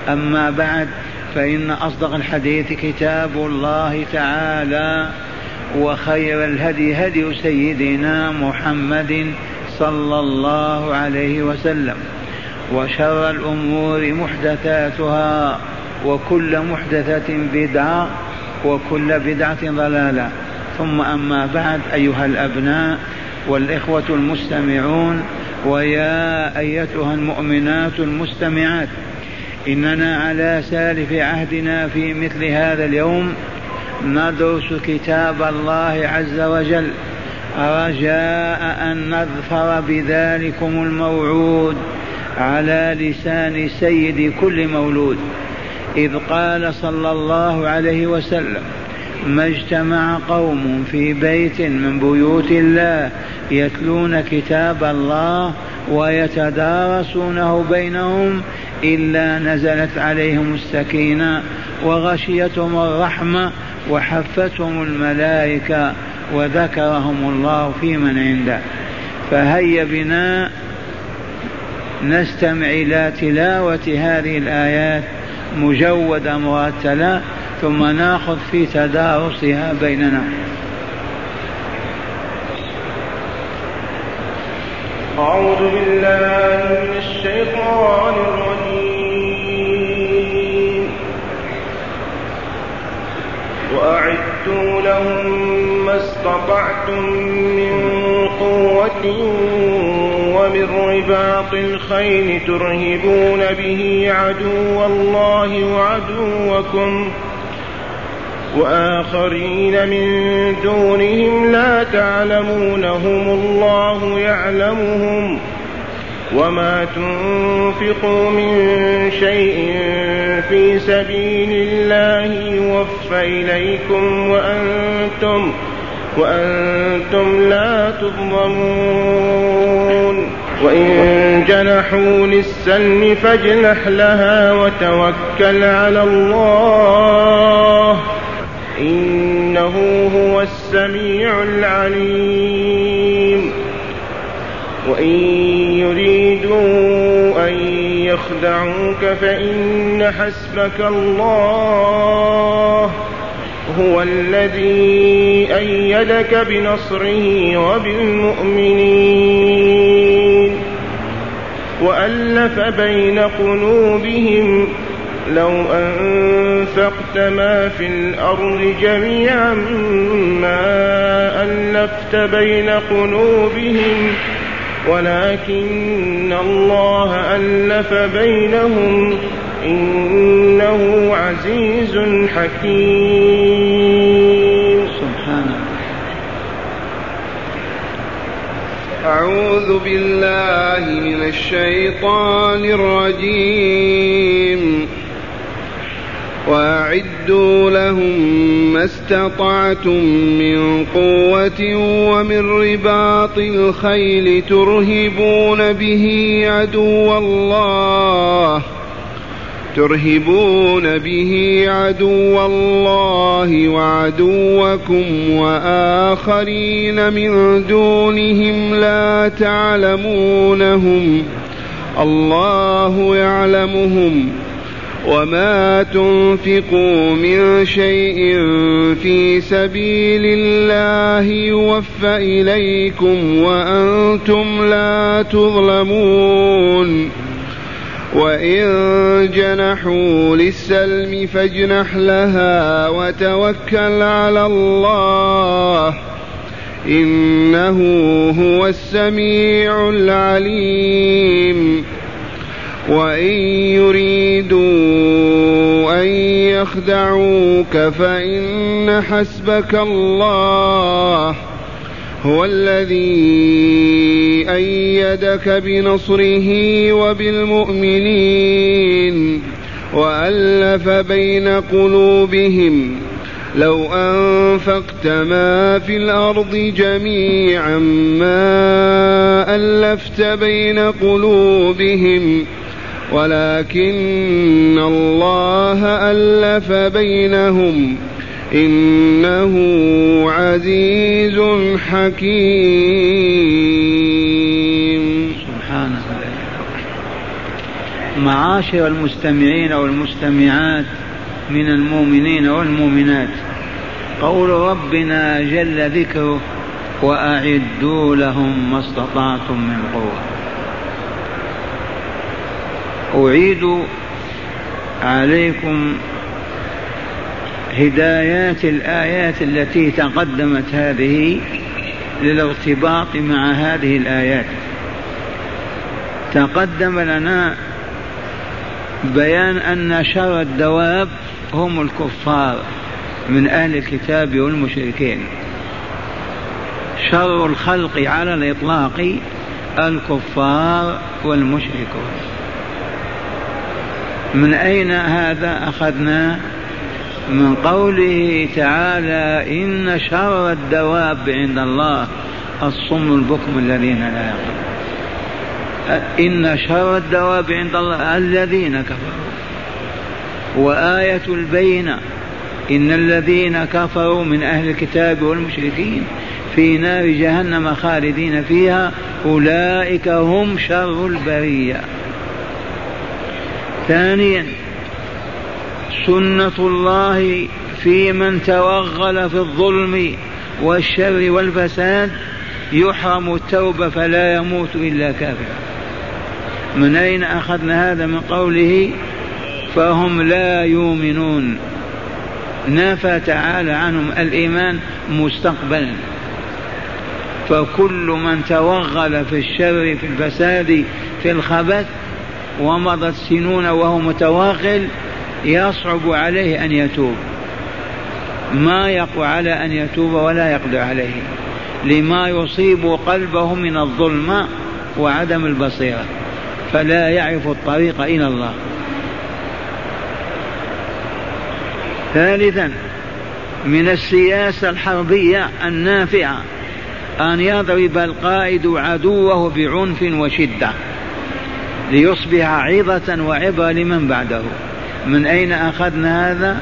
أما بعد، فإن أصدق الحديث كتاب الله تعالى، وخير الهدي هدي سيدنا محمد صلى الله عليه وسلم، وشر الأمور محدثاتها، وكل محدثة بدعة، وكل بدعة ضلالة. ثم أما بعد، أيها الأبناء والإخوة المستمعون، ويا أيتها المؤمنات المستمعات، إننا على سالف عهدنا في مثل هذا اليوم ندرس كتاب الله عز وجل، رجاء أن نظفر بذلكم الموعود على لسان سيد كل مولود، إذ قال صلى الله عليه وسلم: ما اجتمع قوم في بيت من بيوت الله يتلون كتاب الله ويتدارسونه بينهم إلا نزلت عليهم السكينة وغشيتهم الرحمة وحفتهم الملائكة وذكرهم الله في من عنده. فهيا بنا نستمع إلى تلاوة هذه الآيات مجودة مرتلة، ثم نأخذ في تدارسها بيننا. أعوذ بالله من الشيطان الرجيم. وأعدوا لهم ما استطعتم من قوة ومن رباط الخيل ترهبون به عدو الله وعدوكم وآخرين من دونهم لا تعلمونهم الله يعلمهم، وما تنفقوا من شيء في سبيل الله يوفى إليكم وأنتم لا تظلمون. وإن جنحوا للسلم فاجنح لها وتوكل على الله، إنه هو السميع العليم. وإن يريدوا أن يخدعوك فإن حسبك الله هو الذي أيدك بنصره وبالمؤمنين، وألف بين قلوبهم، لو أنفقت ما في الأرض جميعا ما ألفت بين قلوبهم ولكن الله ألف بينهم، إنه عزيز حكيم. سبحانه. أعوذ بالله من الشيطان الرجيم. وأعدوا لهم ما استطعتم من قوة ومن رباط الخيل ترهبون به عدو الله وعدوكم وآخرين من دونهم لا تعلمونهم الله يعلمهم، وما تنفقوا من شيء في سبيل الله يوفى إليكم وأنتم لا تظلمون. وإن جنحوا للسلم فاجنح لها وتوكل على الله، إنه هو السميع العليم. وإن يريدوا أن يخدعوك فإن حسبك الله هو الذي أيدك بنصره وبالمؤمنين، وألف بين قلوبهم، لو أنفقت ما في الأرض جميعا ما ألفت بين قلوبهم ولكن الله ألف بينهم، إنه عزيز حكيم. سبحانه. معاشر المستمعين والمستمعات من المؤمنين والمؤمنات، قول ربنا جل ذكره: وأعدوا لهم ما استطعتم من قوة. أعيد عليكم هدايات الآيات التي تقدمت هذه للارتباط مع هذه الآيات. تقدم لنا بيان أن شر الدواب هم الكفار من أهل الكتاب والمشركين. شر الخلق على الإطلاق الكفار والمشركون. من أين هذا أخذنا؟ من قوله تعالى: إن شر الدواب عند الله الصم البكم الذين لا يعقلون. إن شر الدواب عند الله الذين كفروا. وآية البينة: إن الذين كفروا من أهل الكتاب والمشركين في نار جهنم خالدين فيها أولئك هم شر البرية. ثانيا: سنة الله في من توغل في الظلم والشر والفساد يحرم التوبة فلا يموت إلا كافرا. من أين أخذنا هذا؟ من قوله: فهم لا يؤمنون. نفى تعالى عنهم الإيمان مستقبلا. فكل من توغل في الشر في الفساد في الخبث ومضت سنون وهو متوغل يصعب عليه أن يتوب، ما يقوى على أن يتوب ولا يقدر عليه لما يصيب قلبه من الظلم وعدم البصيرة، فلا يعرف الطريق إلى الله. ثالثا: من السياسة الحربية النافعة أن يضرب القائد عدوه بعنف وشدة ليصبح عظة وعبرة لمن بعده. من أين أخذنا هذا؟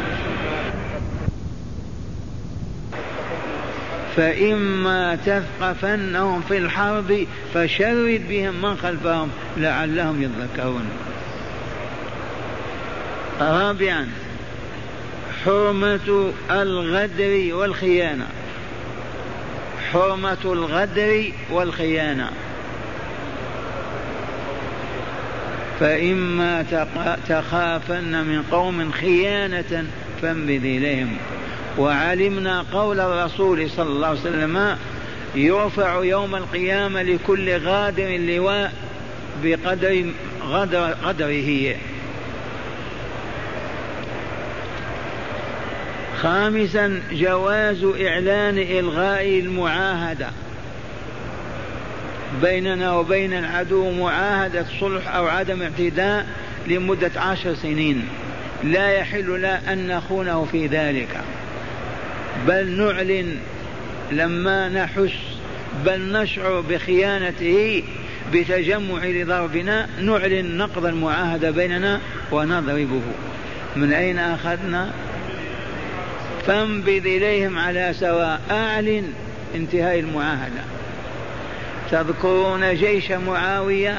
فإما تثقفنهم في الحرب فشرد بهم من خلفهم لعلهم يذكرون. رابعا: حرمة الغدر والخيانة. حرمة الغدر والخيانة. فإما تخافن من قوم خيانة فانبذ إليهم. وعلمنا قول الرسول صلى الله عليه وسلم: يرفع يوم القيامة لكل غادر لواء بقدر غدره. خامسا: جواز إعلان إلغاء المعاهدة بيننا وبين العدو، معاهدة صلح أو عدم اعتداء لمدة 10 سنين، لا يحل لا أن نخونه في ذلك، بل نعلن لما نحس بل نشعر بخيانته بتجمع لضربنا نعلن نقض المعاهدة بيننا ونضربه. من أين أخذنا؟ فانبذ إليهم على سواء، أعلن انتهاء المعاهدة. تذكرون جيش معاوية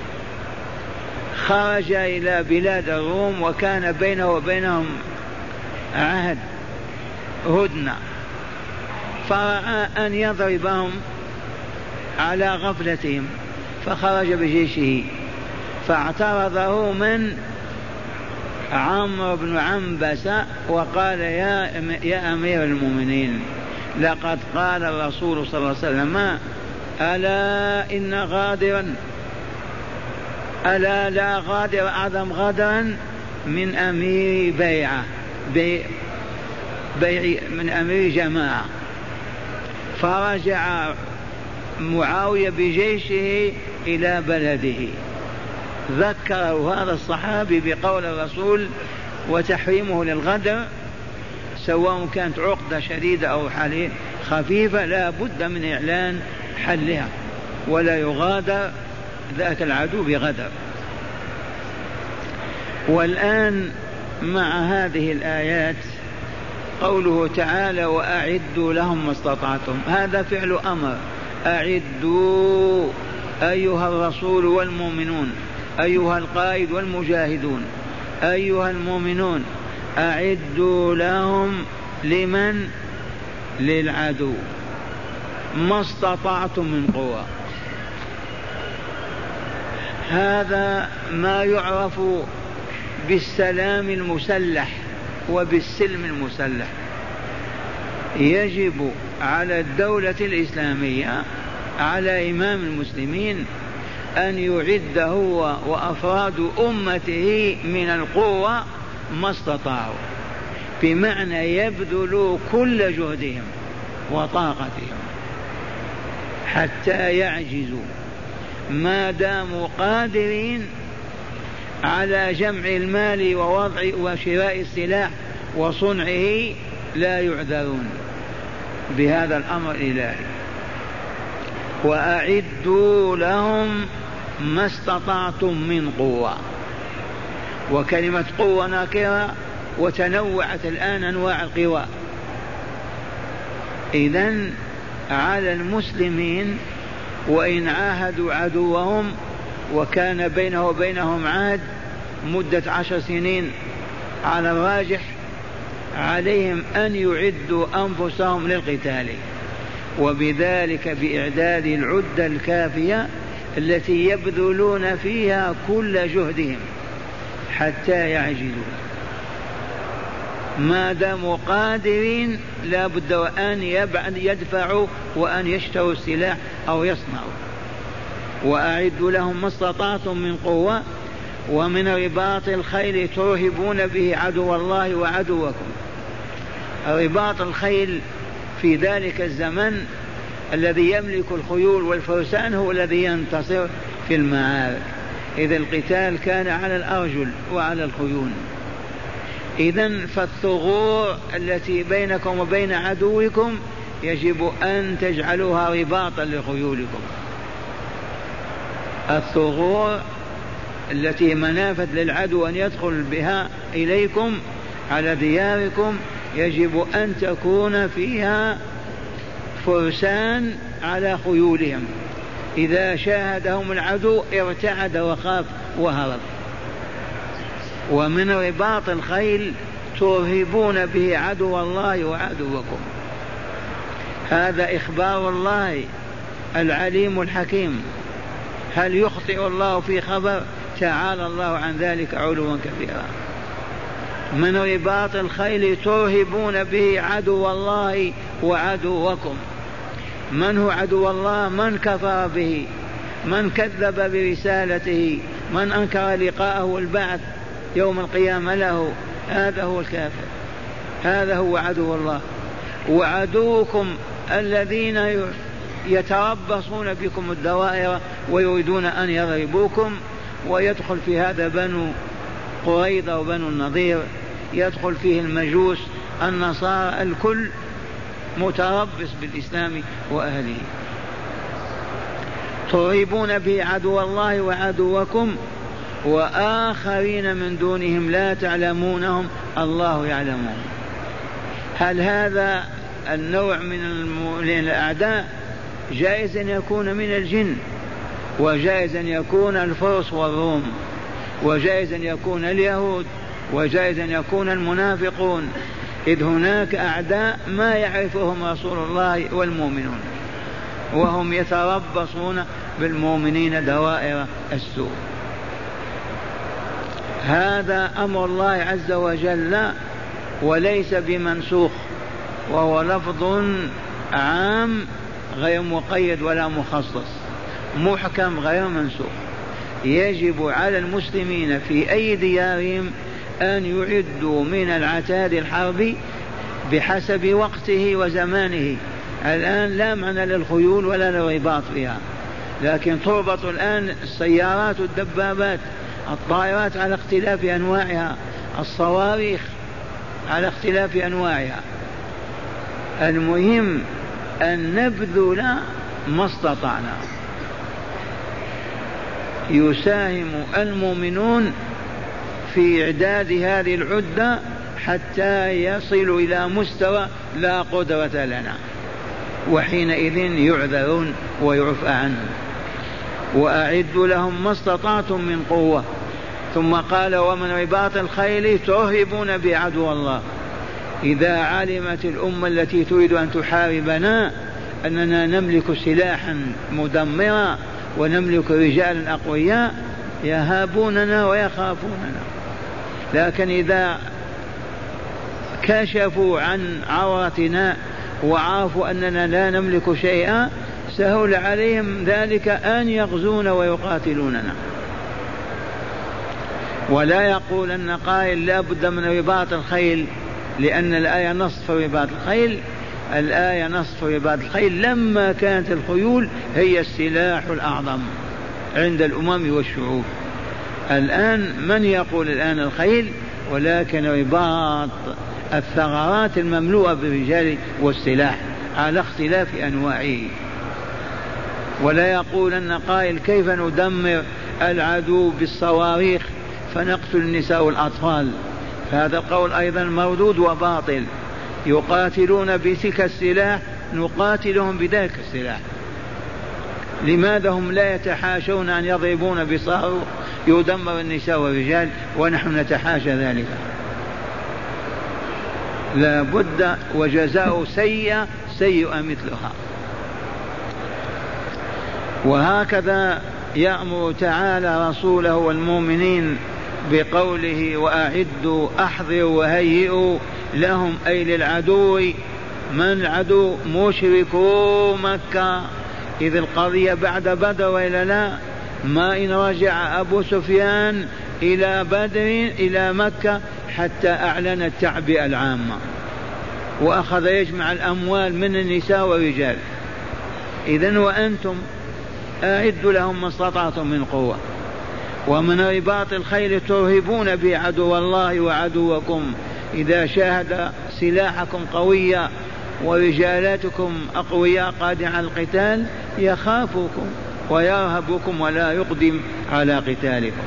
خرج إلى بلاد الروم وكان بينه وبينهم عهد هدنة، فرأى أن يضربهم على غفلتهم فخرج بجيشه، فاعترضه من عمرو بن عنبسة وقال: يا أمير المؤمنين، لقد قال الرسول صلى الله عليه وسلم: ألا إن غادرا، ألا لا غادر أعظم غدرا من أمير بيعة من أمير جماعة. فرجع معاوية بجيشه إلى بلده. ذكره هذا الصحابي بقول الرسول وتحريمه للغدر، سواء كانت عقدة شديدة أو حالة خفيفة لا بد من إعلان حلها، ولا يغادر ذاك العدو بغدر. والآن مع هذه الآيات قوله تعالى: وأعدوا لهم ما استطعتم، هذا فعل أمر. أعدوا أيها الرسول والمؤمنون، أيها القائد والمجاهدون أيها المؤمنون أعدوا لهم لمن؟ للعدو ما استطعتم من قوة. هذا ما يعرف بالسلام المسلح وبالسلم المسلح. يجب على الدولة الإسلامية على إمام المسلمين أن يعد هو وأفراد أمته من القوة ما استطاعوا، بمعنى يبذلوا كل جهدهم وطاقتهم حتى يعجزوا، ما داموا قادرين على جمع المال ووضع وشراء السلاح وصنعه لا يعذرون بهذا الأمر الإلهي. وأعدوا لهم ما استطعتم من قوة، وكلمة قوة ناكرة وتنوعت الآن أنواع القوى. إذن على المسلمين وإن عاهدوا عدوهم وكان بينه وبينهم عهد مدة 10 سنين على الراجح، عليهم أن يعدوا أنفسهم للقتال، وبذلك بإعداد العدة الكافية التي يبذلون فيها كل جهدهم حتى يعجزوا. ما داموا قادرين لا بد وأن يدفعوا وأن يشتروا السلاح أو يصنعوا. وأعدوا لهم ما استطعتم من قوة ومن رباط الخيل ترهبون به عدو الله وعدوكم. رباط الخيل في ذلك الزمن الذي يملك الخيول والفرسان هو الذي ينتصر في المعارك، إذا القتال كان على الأرجل وعلى الخيول. إذن فالثغور التي بينكم وبين عدوكم يجب أن تجعلوها رباطا لخيولكم. الثغور التي منافذ للعدو أن يدخل بها إليكم على دياركم يجب أن تكون فيها فرسان على خيولهم، إذا شاهدهم العدو ارتعد وخاف وهرب. ومن رباط الخيل ترهبون به عدو الله وعدوكم. هذا إخبار الله العليم الحكيم، هل يخطئ الله في خبر؟ تعالى الله عن ذلك علوا كبيرا. من رباط الخيل ترهبون به عدو الله وعدوكم. من هو عدو الله؟ من كفر به، من كذب برسالته، من أنكر لقاءه والبعث يوم القيامة له، هذا هو الكافر، هذا هو عدو الله. وعدوكم الذين يتربصون بكم الدوائر ويريدون أن يضربوكم، ويدخل في هذا بنو قريظة وبنو النضير، يدخل فيه المجوس النصارى، الكل متربص بالإسلام وأهله. ترهبون به عدو الله وعدوكم وآخرين من دونهم لا تعلمونهم الله يعلمهم. هل هذا النوع من الأعداء جائز أن يكون من الجن، وجائز أن يكون الفرس والروم، وجائز أن يكون اليهود، وجائز أن يكون المنافقون، إذ هناك أعداء ما يعرفهم رسول الله والمؤمنون، وهم يتربصون بالمؤمنين دوائر السوء. هذا أمر الله عز وجل وليس بمنسوخ، وهو لفظ عام غير مقيد ولا مخصص، محكم غير منسوخ. يجب على المسلمين في أي ديارهم أن يعدوا من العتاد الحرب بحسب وقته وزمانه. الآن لا معنى للخيول ولا للرباط فيها، لكن تربط الآن السيارات والدبابات، الطائرات على اختلاف أنواعها، الصواريخ على اختلاف أنواعها. المهم أن نبذل ما استطعنا. يساهم المؤمنون في إعداد هذه العدة حتى يصلوا إلى مستوى لا قدرة لنا، وحينئذ يعذرون ويعفى عنهم. وأعدوا لهم ما استطعتم من قوة. ثم قال ومن رباط الخيل ترهبون بعدو الله. إذا علمت الأمة التي تريد أن تحاربنا أننا نملك سلاحا مدمرا ونملك رجالا أقوياء يهابوننا ويخافوننا. لكن إذا كشفوا عن عورتنا وعرفوا أننا لا نملك شيئا سهل عليهم ذلك أن يغزون ويقاتلوننا. ولا يقول أن قائل لا بد من رباط الخيل لأن الآية نصف رباط الخيل. الآية نصف رباط الخيل لما كانت الخيول هي السلاح الأعظم عند الأمم والشعوب. الآن من يقول الآن الخيل، ولكن رباط الثغرات المملوءة بالرجال والسلاح على اختلاف أنواعه. ولا يقول أن قائل كيف ندمر العدو بالصواريخ فنقتل النساء والأطفال. هذا القول أيضا مردود وباطل. يقاتلون بتلك السلاح نقاتلهم بذلك السلاح. لماذا هم لا يتحاشون أن يضربون بصاروخ يدمر النساء والرجال ونحن نتحاشى ذلك؟ لا بد، وجزاء سيئة سيئة مثلها. وهكذا يأمر تعالى رسوله والمؤمنين بقوله وأعدوا أحضروا وهيئوا لهم أي للعدو. من العدو؟ مشركو مكة. إذ القضية بعد بدر وإلا لا؟ ما إن رجع أبو سفيان إلى بدر إلى مكة حتى أعلن التعبئة العامة وأخذ يجمع الأموال من النساء والرجال. إذن وأنتم أعدوا لهم ما استطعتم من قوة. ومن رباط الخيل ترهبون به عدو الله وعدوكم. إذا شاهد سلاحكم قوية ورجالاتكم أقوياء قادرين على القتال يخافكم ويرهبكم ولا يقدم على قتالكم.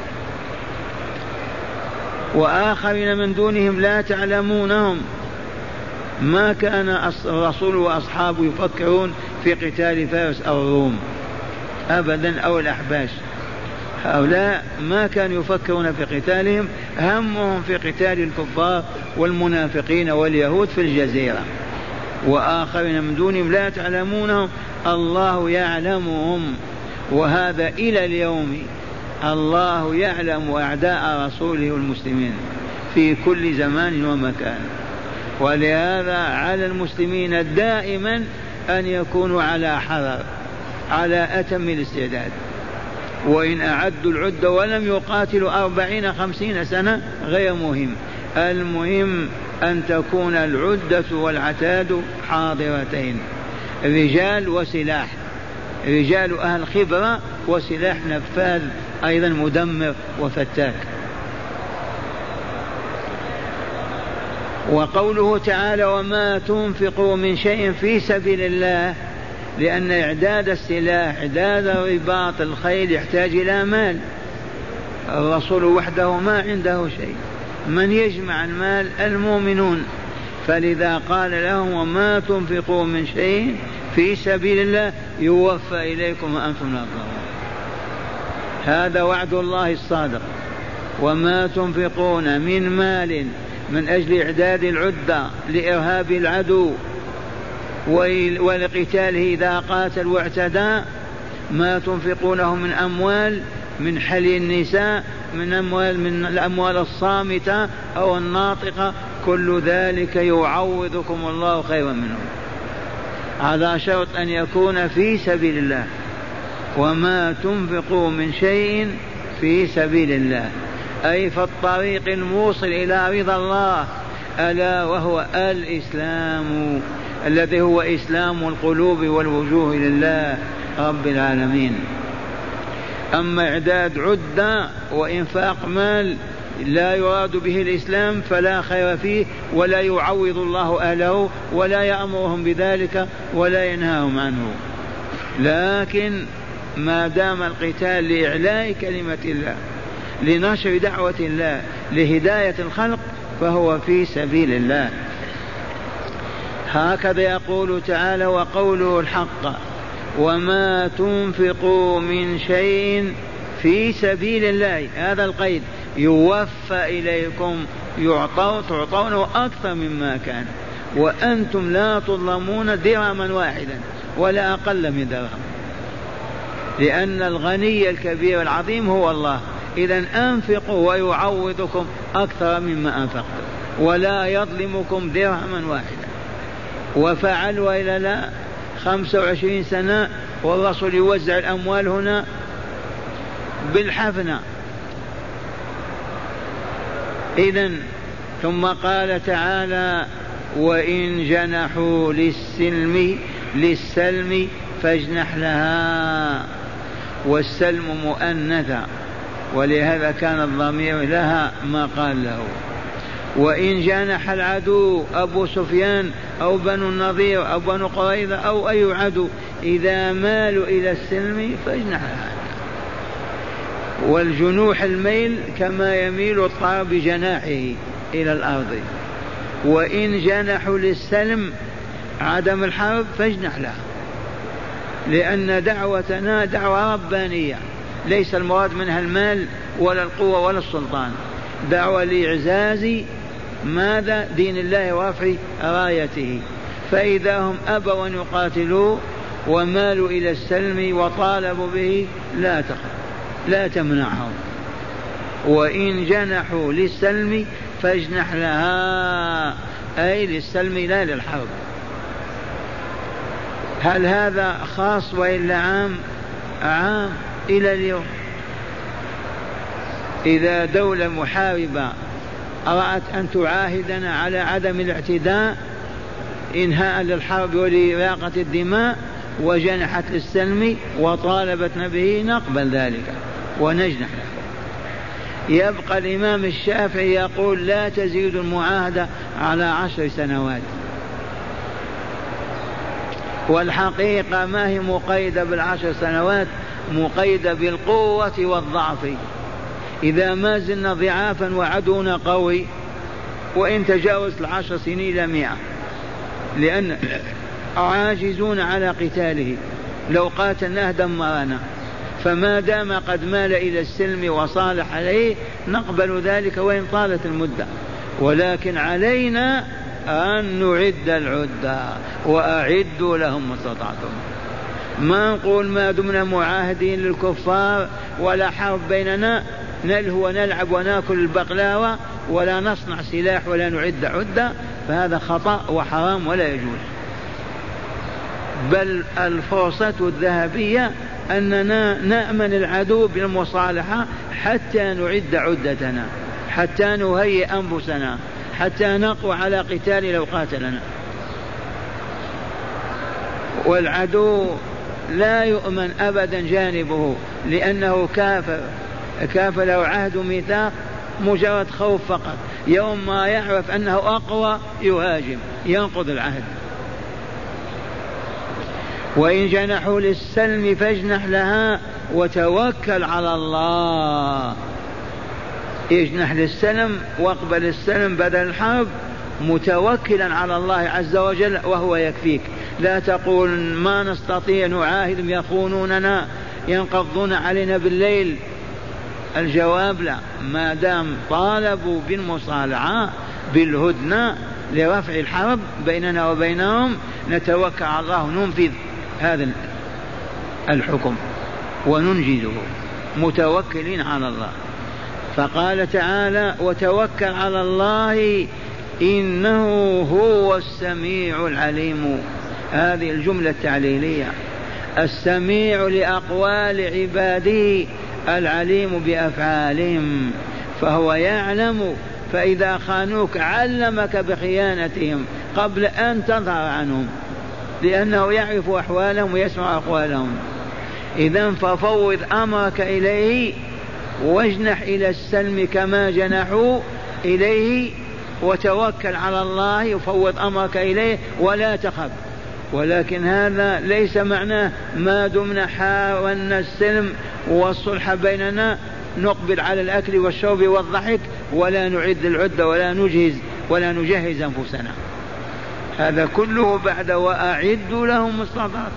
وآخرين من دونهم لا تعلمونهم. ما كان الرسول وأصحابه يفكرون في قتال فارس أو الروم أبدا أو الأحباش. هؤلاء ما كانوا يفكرون في قتالهم، همهم في قتال الكفار والمنافقين واليهود في الجزيرة. وآخرين من دونهم لا تعلمونهم الله يعلمهم. وهذا إلى اليوم الله يعلم أعداء رسوله والمسلمين في كل زمان ومكان. ولهذا على المسلمين دائما أن يكونوا على حذر على أتم الاستعداد. وإن أعدوا العدة ولم يقاتلوا 40-50 سنة غير مهم. المهم أن تكون العدة والعتاد حاضرتين، رجال وسلاح، رجال أهل خبرة وسلاح نفاذ أيضا مدمر وفتاك. وقوله تعالى وما تنفقوا من شيء في سبيل الله، لأن إعداد السلاح إعداد رباط الخيل يحتاج إلى مال. الرسول وحده ما عنده شيء، من يجمع المال؟ المؤمنون. فلذا قال لهم وما تنفقوا من شيء في سبيل الله يوفى إليكم وأنتم لا تظلمون. هذا وعد الله الصادق. وما تنفقون من مال من أجل إعداد العدة لإرهاب العدو ولقتاله إذا قاتل واعتدى، ما تنفقونه من أموال، من حلي النساء، من الأموال الصامتة أو الناطقة، كل ذلك يعوضكم الله خيرا منه، على شرط أن يكون في سبيل الله. وما تنفقوا من شيء في سبيل الله أي في الطريق الموصل إلى رضا الله، ألا وهو الإسلام الذي هو إسلام القلوب والوجوه لله رب العالمين. أما إعداد عدة وإنفاق مال لا يراد به الإسلام فلا خير فيه، ولا يعوض الله أهله ولا يأمرهم بذلك ولا ينهاهم عنه. لكن ما دام القتال لإعلاء كلمة الله، لنشر دعوة الله، لهداية الخلق، فهو في سبيل الله. هكذا يقول تعالى وقوله الحق وما تنفقوا من شيء في سبيل الله، هذا القيد، يوفى إليكم، تعطونه أكثر مما كان، وأنتم لا تظلمون درهما واحدا ولا أقل من درهم، لأن الغني الكبير العظيم هو الله. إذن أنفقوا ويعوضكم أكثر مما أنفقتم ولا يظلمكم درهما واحدا. وفعلوا إلى لا 25 سنة والرسول يوزع الأموال هنا بالحفنة. إذن ثم قال تعالى: وإن جنحوا للسلم فاجنح لها، والسلم مؤنثة ولهذا كان الضمير لها ما قال له. وإن جنح العدو أبو سفيان أو بنو النضير أو بنو قريظة أو أي عدو إذا مالوا إلى السلم فاجنح لها. والجنوح الميل كما يميل الطائر بجناحه إلى الأرض. وإن جنحوا للسلم عدم الحرب فاجنح لها، لأن دعوتنا دعوة ربانية، ليس المراد منها المال ولا القوة ولا السلطان، دعوة لإعزاز ماذا؟ دين الله ورفع رايته. فإذا هم أبوا أن يقاتلوا ومالوا إلى السلم وطالبوا به لا تخف، لا تمنعهم. وإن جنحوا للسلم فاجنح لها، أي للسلم لا للحرب. هل هذا خاص وإلا عام؟ عام إلى اليوم. إذا دولة محاربة أرأت أن تعاهدنا على عدم الاعتداء إنهاء للحرب ولإراقة الدماء وجنحت للسلم وطالبتنا به نقبل ذلك ونجنح له. يبقى الإمام الشافعي يقول: لا تزيد المعاهدة على 10 سنوات. والحقيقة ما هي مقيدة بالعشر سنوات، مقيدة بالقوة والضعف. إذا ما زلنا ضعافا وعدونا قوي، وإن تجاوزت 10 سنين إلى 100، لأن عاجزون على قتاله، لو قاتلناه دمرنا. فما دام قد مال إلى السلم وصالح عليه نقبل ذلك وإن طالت المدة، ولكن علينا أن نعد العدة وأعدوا لهم ما استطعتم. ما نقول ما دمنا معاهدين للكفار ولا حرب بيننا نلهو ونلعب وناكل البقلاوة ولا نصنع سلاح ولا نعد عدة، فهذا خطأ وحرام ولا يجوز. بل الفرصة الذهبية أننا نأمن العدو بالمصالحة حتى نعد عدتنا، حتى نهيئ أنفسنا، حتى نقوى على قتال لو قاتلنا. والعدو لا يؤمن أبدا جانبه، لأنه كافر له عهد ميثاق، مجرد خوف فقط. يوم ما يعرف أنه أقوى يهاجم، ينقض العهد. وإن جنحوا للسلم فاجنح لها وتوكل على الله. اجنح للسلم واقبل السلم بدل الحرب متوكلا على الله عز وجل وهو يكفيك. لا تقول ما نستطيع نعاهد يخونوننا ينقضون علينا بالليل. الجواب لا، ما دام طالبوا بالمصالحة بالهدنة لرفع الحرب بيننا وبينهم نتوكل على الله وننفذ هذا الحكم وننجزه متوكلين على الله. فقال تعالى: وتوكل على الله إنه هو السميع العليم. هذه الجملة التعليلية، السميع لأقوال عباده العليم بأفعالهم، فهو يعلم. فإذا خانوك علمك بخيانتهم قبل أن تظهر عنهم، لأنه يعرف أحوالهم ويسمع أقوالهم. إذن ففوض أمرك إليه واجنح إلى السلم كما جنحوا إليه، وتوكل على الله يفوض أمرك إليه ولا تخف. ولكن هذا ليس معناه ما دمنا حاولنا السلم والصلح بيننا نقبل على الأكل والشرب والضحك ولا نعد العدة ولا نجهز أنفسنا. هذا كله بعد وأعدوا لهم ما استطعتم.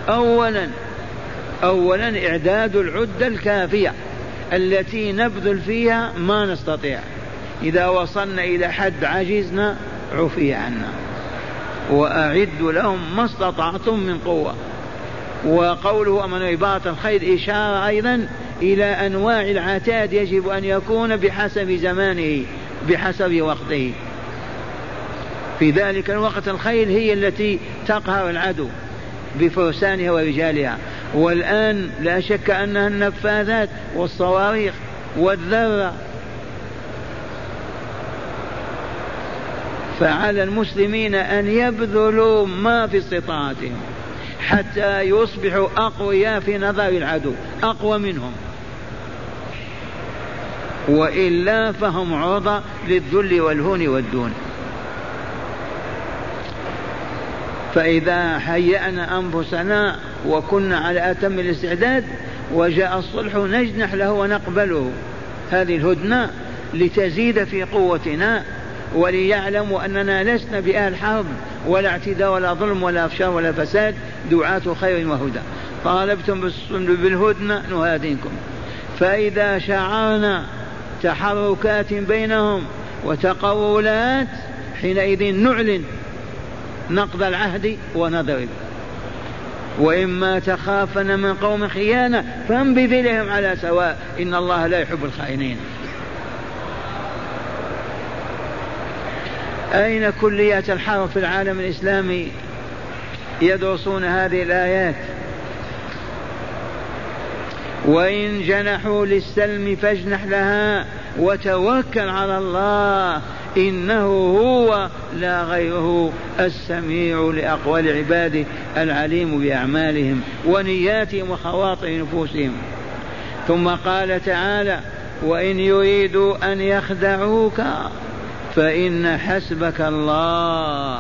أولا إعداد العدة الكافية التي نبذل فيها ما نستطيع، إذا وصلنا إلى حد عجزنا عفي عنا، وأعدوا لهم ما استطعتم من قوة. وقوله أمن عبارة الخير إشارة أيضا إلى أنواع العتاد يجب أن يكون بحسب زمانه بحسب وقته. في ذلك الوقت الخيل هي التي تقهر العدو بفرسانها ورجالها، والآن لا شك أنها النفاذات والصواريخ والذرة. فعلى المسلمين أن يبذلوا ما في استطاعتهم حتى يصبحوا أقوياء في نظر العدو، أقوى منهم، وإلا فهم عرضة للذل والهون والدون. فإذا هيأنا أنفسنا وكنا على أتم الاستعداد وجاء الصلح نجنح له ونقبله هذه الهدنة لتزيد في قوتنا، وليعلموا أننا لسنا بأهل حرب ولا اعتداء ولا ظلم ولا أفشار ولا فساد، دعاة خير وهدى. طالبتم بالهدنة نهاديكم. فإذا شعرنا تحركات بينهم وتقولات حينئذ نعلن نقض العهد ونضرب. وإما تخافن من قوم خيانة فانبذ إليهم على سواء إن الله لا يحب الخائنين. أين كليات الحرب في العالم الإسلامي يدرسون هذه الآيات؟ وإن جنحوا للسلم فاجنح لها وتوكل على الله إنه هو لا غيره السميع لأقوال عباده العليم بأعمالهم ونياتهم وخواطر نفوسهم. ثم قال تعالى وإن يريدوا أن يخدعوك فإن حسبك الله.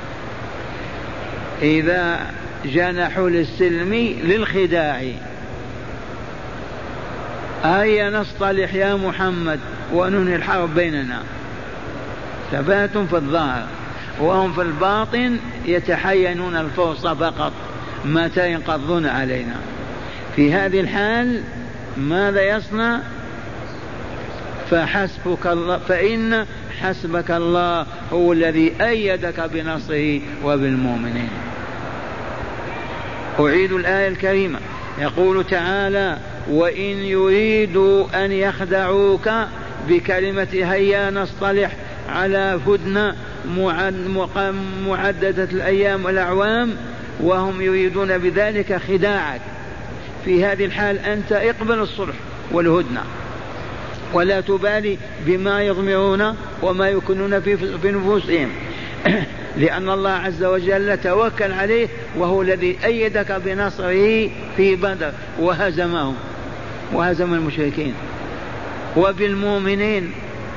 إذا جنحوا للسلم للخداع، هيا نصطلح يا محمد وننهي الحرب بيننا، ثبات في الظاهر وهم في الباطن يتحينون الفرصة فقط متى ينقضون علينا. في هذه الحال ماذا يصنع؟ فحسبك الله، فإن حسبك الله هو الذي أيدك بنصره وبالمؤمنين. أعيد الآية الكريمة، يقول تعالى وإن يريدوا أن يخدعوك بكلمة هيا نصطلح على هدنة معددة الأيام والأعوام، وهم يريدون بذلك خداعك. في هذه الحال أنت اقبل الصلح والهدنة ولا تبالي بما يضمرون وما يكونون في نفوسهم لأن الله عز وجل توكل عليه وهو الذي أيدك بنصره في بدر وهزمهم وهزم المشركين. وبالمؤمنين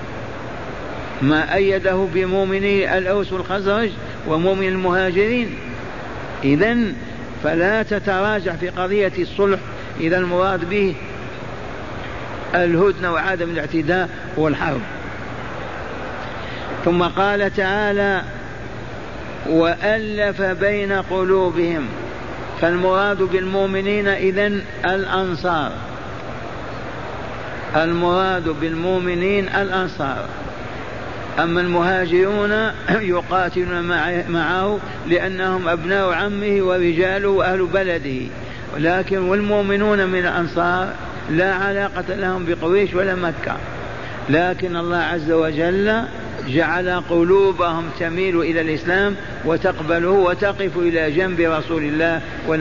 ما أيده بمؤمني الأوس والخزرج ومؤمن المهاجرين. إذن فلا تتراجع في قضية الصلح إذا المراد به الهدنة وعدم الاعتداء والحرب. ثم قال تعالى وألف بين قلوبهم، فالمراد بالمؤمنين إذن الأنصار، المراد بالمؤمنين الأنصار. أما المهاجرون يقاتلون معه لأنهم أبناء عمه ورجاله وأهل بلده، ولكن والمؤمنون من الأنصار لا علاقة لهم بقريش ولا مكة، لكن الله عز وجل جعل قلوبهم تميل إلى الإسلام وتقبله وتقف إلى جنب رسول الله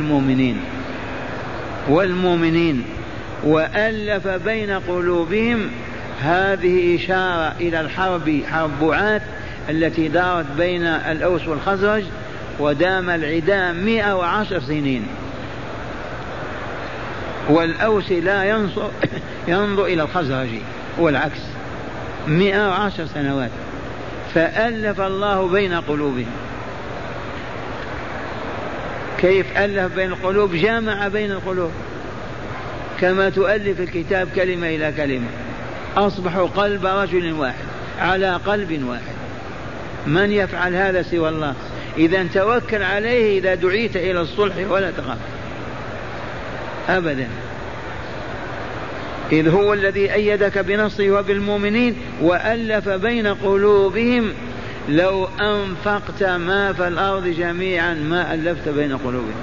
والمؤمنين. وألف بين قلوبهم، هذه إشارة إلى الحرب، حرب بعاث التي دارت بين الأوس والخزرج ودام العداء 110 سنين، والأوس لا ينظر إلى الخزرج والعكس 110 سنوات. فألف الله بين قلوبهم. كيف ألف بين القلوب؟ جامع بين القلوب كما تؤلف الكتاب كلمة إلى كلمة، أصبحوا قلب رجل واحد على قلب واحد. من يفعل هذا سوى الله؟ إذا توكل عليه إذا دعيت إلى الصلح ولا تخاف. أبدا، إذ هو الذي أيدك بنصره وبالمؤمنين وألف بين قلوبهم. لو أنفقت ما في الأرض جميعا ما ألفت بين قلوبهم.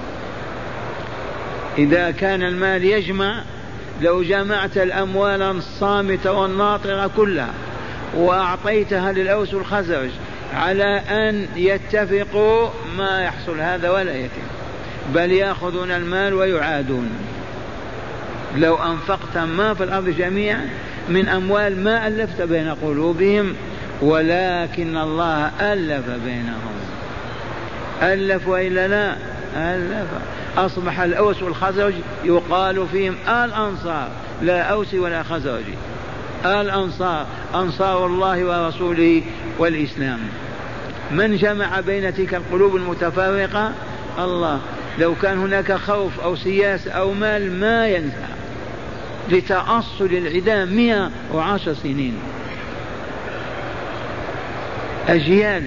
إذا كان المال يجمع، لو جمعت الأموال الصامتة والناطقة كلها وأعطيتها للأوس والخزرج على أن يتفقوا، ما يحصل هذا ولا يتم، بل يأخذون المال ويعادون. لو أنفقت ما في الأرض جميعا من أموال ما ألفت بين قلوبهم، ولكن الله ألف بينهم. ألف وإلا لا؟ ألف. أصبح الأوس والخزرج يقال فيهم الأنصار، لا أوس ولا خزرج، الأنصار، أنصار الله ورسوله والإسلام. من جمع بين تلك القلوب المتفرقة؟ الله. لو كان هناك خوف أو سياسة أو مال ما ينفع، لتأصل العداء 110 سنين، أجيال.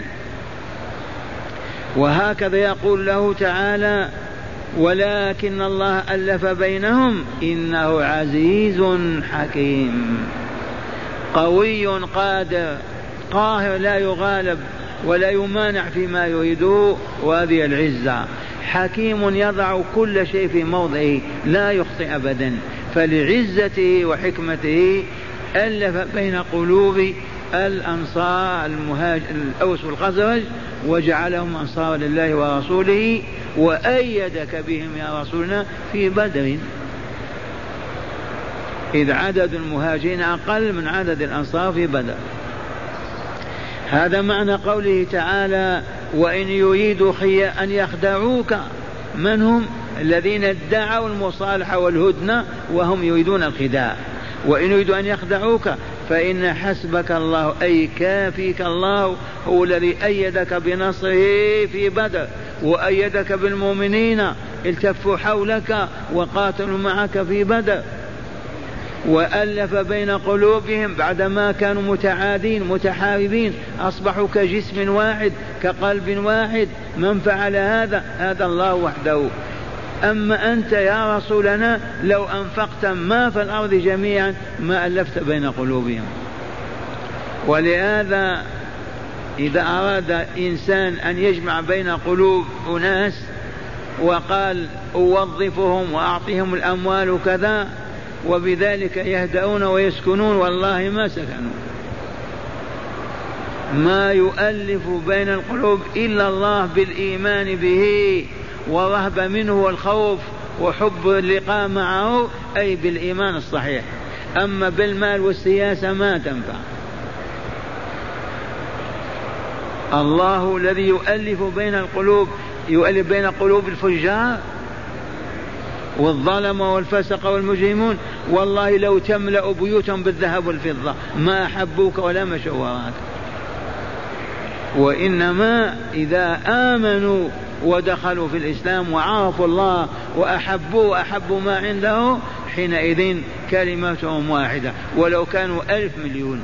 وهكذا يقول له تعالى: ولكن الله ألف بينهم إنه عزيز حكيم، قوي قادر قاهر لا يغالب ولا يمانع فيما يريده، وهذه العزة. حكيم يضع كل شيء في موضعه لا يخطئ أبدا، فلعزته وحكمته ألف بين قلوب الأنصار الأوس والخزرج وجعلهم أنصار لله ورسوله، وأيدك بهم يا رسولنا في بدر، إذ عدد المهاجرين أقل من عدد الأنصار في بدر. هذا معنى قوله تعالى: وإن يريدوا أن يخدعوك. من هم؟ الذين ادعوا المصالحة والهدنة وهم يريدون الخداع. وإن يريدوا أن يخدعوك فإن حسبك الله، أي كافيك الله، هو الذي أيدك بنصره في بدر، وأيدك بالمؤمنين التفوا حولك وقاتلوا معك في بدر، وألف بين قلوبهم بعدما كانوا متعادين متحاربين، أصبحوا كجسم واحد كقلب واحد. من فعل هذا؟ هذا الله وحده. أما أنت يا رسولنا لو أنفقت ما في الأرض جميعا ما ألفت بين قلوبهم. ولهذا إذا أراد إنسان أن يجمع بين قلوب أناس وقال أوظفهم وأعطيهم الأموال وكذا وبذلك يهدؤون ويسكنون، والله ما سكنوا. ما يؤلف بين القلوب إلا الله بالإيمان به ورهبة منه والخوف وحب اللقاء معه، أي بالإيمان الصحيح. أما بالمال والسياسة ما تنفع. الله الذي يؤلف بين القلوب، يؤلف بين قلوب الفجار والظلم والفسق والمجرمون، والله لو تملأ بيوتهم بالذهب والفضة ما أحبوك ولا مشوا وراك. وإنما إذا آمنوا ودخلوا في الإسلام وعرفوا الله وأحبوا ما عنده، حينئذ كلمتهم واحدة ولو كانوا 1000 مليون.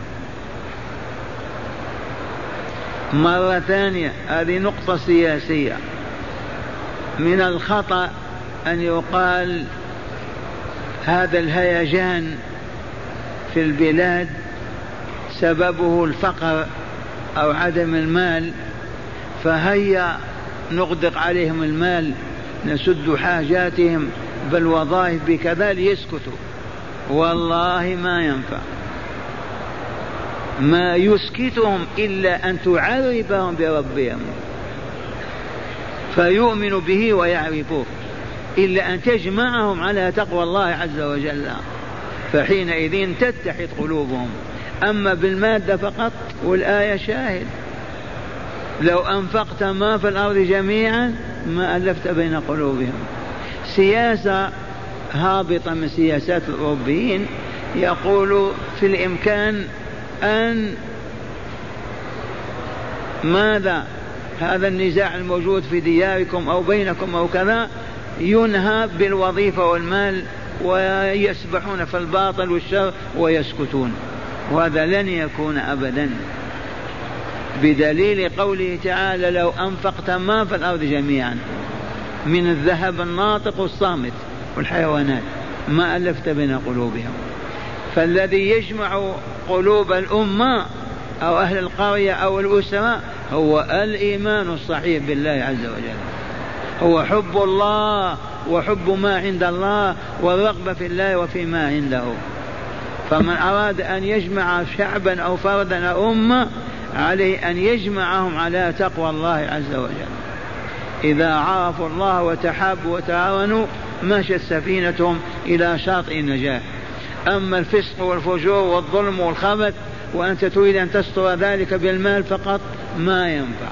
مرة ثانية، هذه نقطة سياسية. من الخطأ أن يقال هذا الهيجان في البلاد سببه الفقر أو عدم المال، فهيا نغدق عليهم المال نسد حاجاتهم بالوظائف بكذا ليسكتوا. والله ما ينفع. ما يسكتهم إلا أن تعرفهم بربهم فيؤمنوا به ويعرفوه، إلا أن تجمعهم على تقوى الله عز وجل، فحينئذ تتحد قلوبهم. أما بالمادة فقط، والآية شاهد: لو أنفقت ما في الأرض جميعا ما ألفت بين قلوبهم. سياسة هابطة من سياسات الأوروبيين يقول في الإمكان أن ماذا هذا النزاع الموجود في دياركم أو بينكم أو كذا ينهى بالوظيفة والمال، ويسبحون في الباطل والشر ويسكتون، وهذا لن يكون أبدا، بدليل قوله تعالى: لو أنفقت ما في الأرض جميعا، من الذهب الناطق والصامت والحيوانات، ما ألفت بين قلوبهم. فالذي يجمع قلوب الأمة أو أهل القرية أو الأسرة هو الإيمان الصحيح بالله عز وجل، هو حب الله وحب ما عند الله والرغبة في الله وفيما عنده. فمن أراد أن يجمع شعبا أو فردا أو أمة عليه أن يجمعهم على تقوى الله عز وجل. إذا عرفوا الله وتحابوا وتعاونوا مشت سفينتهم إلى شاطئ النجاح. أما الفسق والفجور والظلم والخبث وأنت تريد أن تستر ذلك بالمال فقط ما ينفع.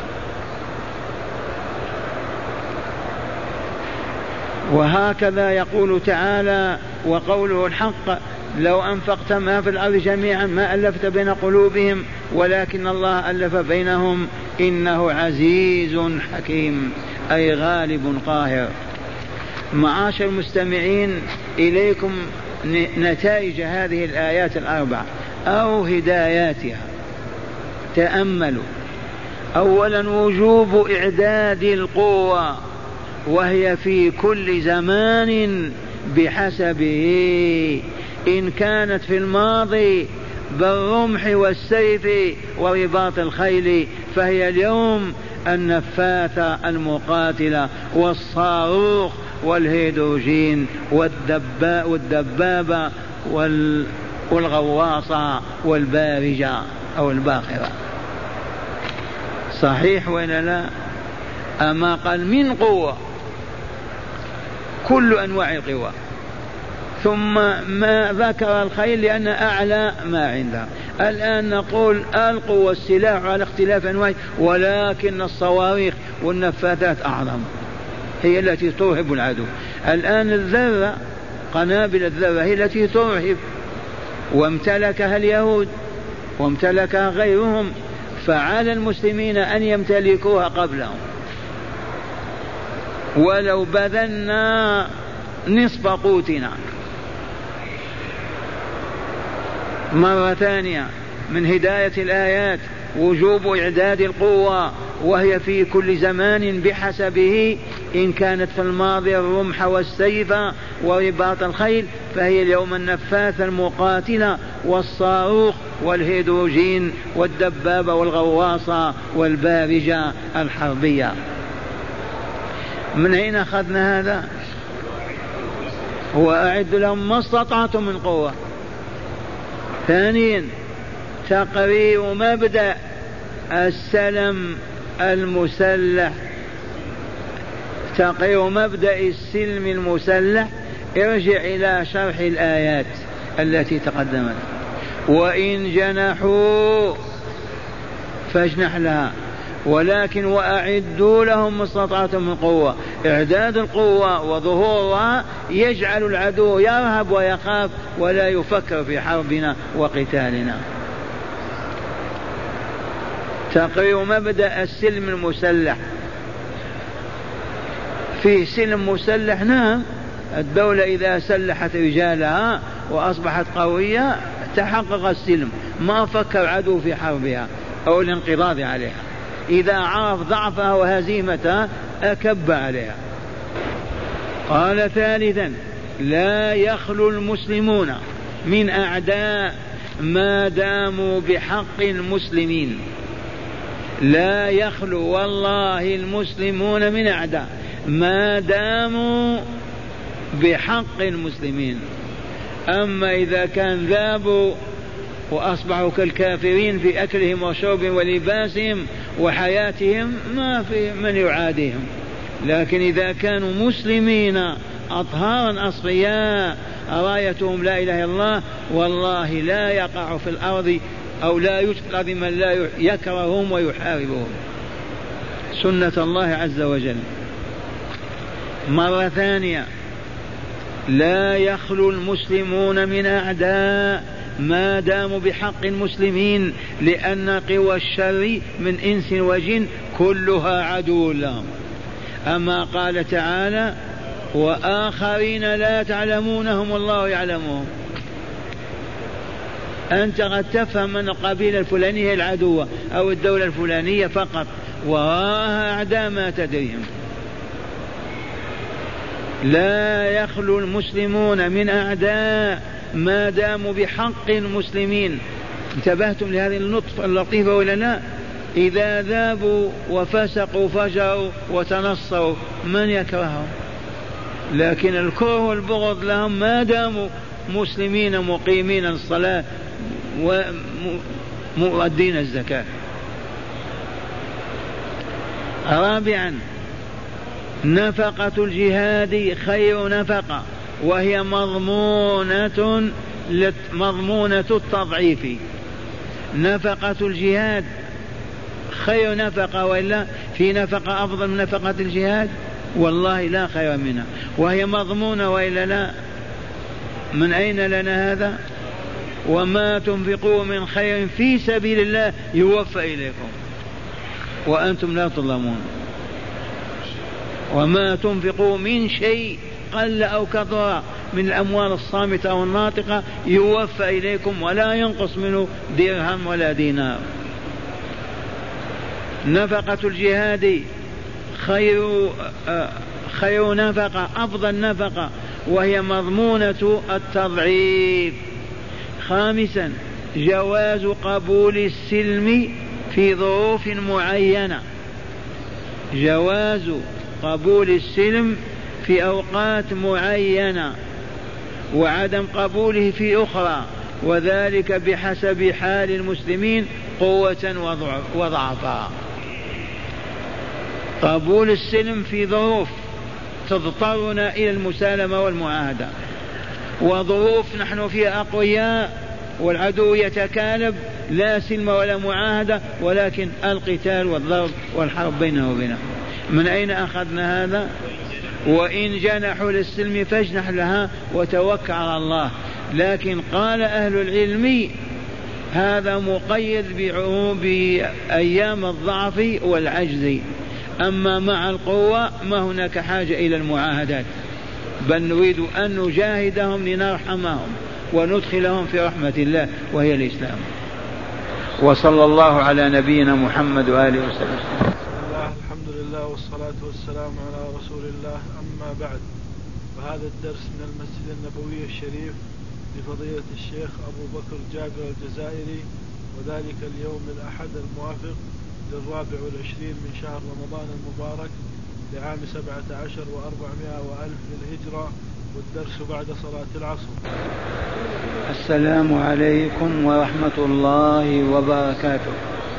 وهكذا يقول تعالى وقوله الحق: لو أنفقت ما في الأرض جميعا ما ألفت بين قلوبهم ولكن الله ألف بينهم إنه عزيز حكيم، أي غالب قاهر. معاشر المستمعين، إليكم نتائج هذه الآيات الأربع أو هداياتها. تأملوا. أولا وجوب إعداد القوة، وهي في كل زمان بحسبه، إن كانت في الماضي بالرمح والسيف ورباط الخيل فهي اليوم النفاثة المقاتلة والصاروخ والهيدروجين والدبابة والغواصة والبارجة أو الباخرة. صحيح ولا لا؟ أما قال من قوة، كل أنواع القوى، ثم ما ذكر الخيل لأن أعلى ما عندها. الآن نقول القوة والسلاح على اختلاف أنواع، ولكن الصواريخ والنفاثات أعظم، هي التي ترهب العدو. الآن الذرة، قنابل الذرة هي التي ترهب، وامتلكها اليهود وامتلكها غيرهم، فعلى المسلمين أن يمتلكوها قبلهم. ولو بذلنا نصف قوتنا. مرة ثانية من هداية الآيات وجوب إعداد القوة، وهي في كل زمان بحسبه، إن كانت في الماضي الرمح والسيف ورباط الخيل فهي اليوم النفاثة المقاتلة والصاروخ والهيدروجين والدبابة والغواصة والبارجة الحربية. من أين أخذنا هذا؟ وأعد لهم ما استطعتم من قوة. ثانيا تقرير مبدأ السلم المسلح، تقرير مبدأ السلم المسلح. ارجع إلى شرح الآيات التي تقدمت. وإن جنحوا فاجنح لها، ولكن وأعدوا لهم ما استطعتم من قوة. إعداد القوة وظهورها يجعل العدو يرهب ويخاف ولا يفكر في حربنا وقتالنا. تقرير مبدأ السلم المسلح. في سلم مسلح، نعم، الدولة إذا سلحت رجالها وأصبحت قوية تحقق السلم، ما فكر عدو في حربها أو الانقضاض عليها. إذا عرف ضعفها وهزيمتها أكب عليها. قال ثالثا لا يخلو المسلمون من أعداء ما داموا بحق المسلمين. لا يخلو والله المسلمون من أعداء ما داموا بحق المسلمين. أما إذا كان ذابوا وأصبحوا كالكافرين في أكلهم وشربهم ولباسهم وحياتهم ما في من يعاديهم. لكن إذا كانوا مسلمين أطهارا أصفياء رايتهم لا إله إلا الله، والله لا يقع في الأرض أو لا يجد من لا يكرههم ويحاربهم. سنة الله عز وجل. مرة ثانية لا يخلو المسلمون من أعداء ما داموا بحق المسلمين، لأن قوى الشر من إنس وجن كلها عدو لهم. أما قال تعالى وآخرين لا تعلمونهم الله يعلمهم. أنت قد تفهم أن القبيلة الفلانية العدوة أو الدولة الفلانية فقط، وراها أعداء ما تدريهم. لا يخلو المسلمون من أعداء ما داموا بحق المسلمين. انتبهتم لهذه النطف اللطيفة ولا لا؟ إذا ذابوا وفسقوا فجروا وتنصروا من يكرههم؟ لكن الكره والبغض لهم ما داموا مسلمين مقيمين الصلاة ومؤدين الزكاة. رابعا نفقة الجهاد خير نفقة، وهي مضمونة التضعيف. نفقة الجهاد خير نفقة، وإلا في نفقة أفضل من نفقة الجهاد؟ والله لا خير منها، وهي مضمونة وإلا لا. من أين لنا هذا؟ وما تنفقوا من خير في سبيل الله يوفى إليكم وأنتم لا تظلمون. وما تنفقوا من شيء قل أو كثر من الأموال الصامتة أو الناطقة يوفى إليكم ولا ينقص منه درهم ولا دينار. نفقة الجهاد خير نفقة، أفضل نفقة، وهي مضمونة التضعيف. خامسا جواز قبول السلم في ظروف معينة. جواز قبول السلم في أوقات معينة وعدم قبوله في أخرى، وذلك بحسب حال المسلمين قوة وضعفا. قبول السلم في ظروف تضطرنا إلى المسالمة والمعاهدة، وظروف نحن فيها أقوياء والعدو يتكالب، لا سلم ولا معاهدة، ولكن القتال والضرب والحرب بينه وبينه. من أين أخذنا هذا؟ وإن جنحوا للسلم فاجنح لها وتوكل على الله. لكن قال أهل العلم هذا مقيد بأيام الضعف والعجز، أما مع القوة ما هناك حاجة إلى المعاهدات، بل نريد أن نجاهدهم لنرحمهم وندخلهم في رحمة الله وهي الإسلام. وصلى الله على نبينا محمد وآله وسلم. الحمد لله والصلاة والسلام على رسول الله. أما بعد، فهذا الدرس من المسجد النبوي الشريف لفضيلة الشيخ أبو بكر جابر الجزائري، وذلك اليوم الأحد الموافق 24 من شهر رمضان المبارك لعام 17 و400 وألف للهجرة، والدرس بعد صلاة العصر. السلام عليكم ورحمة الله وبركاته.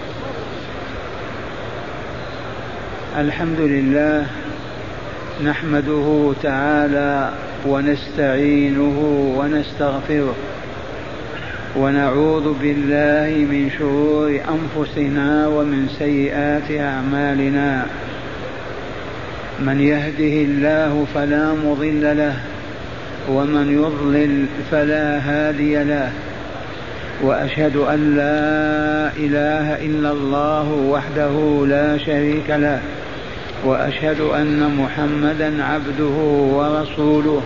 الحمد لله نحمده تعالى ونستعينه ونستغفره، ونعوذ بالله من شرور أنفسنا ومن سيئات أعمالنا. من يهده الله فلا مضل له، ومن يضلل فلا هادي له. وأشهد أن لا إله إلا الله وحده لا شريك له، وأشهد أن محمدا عبده ورسوله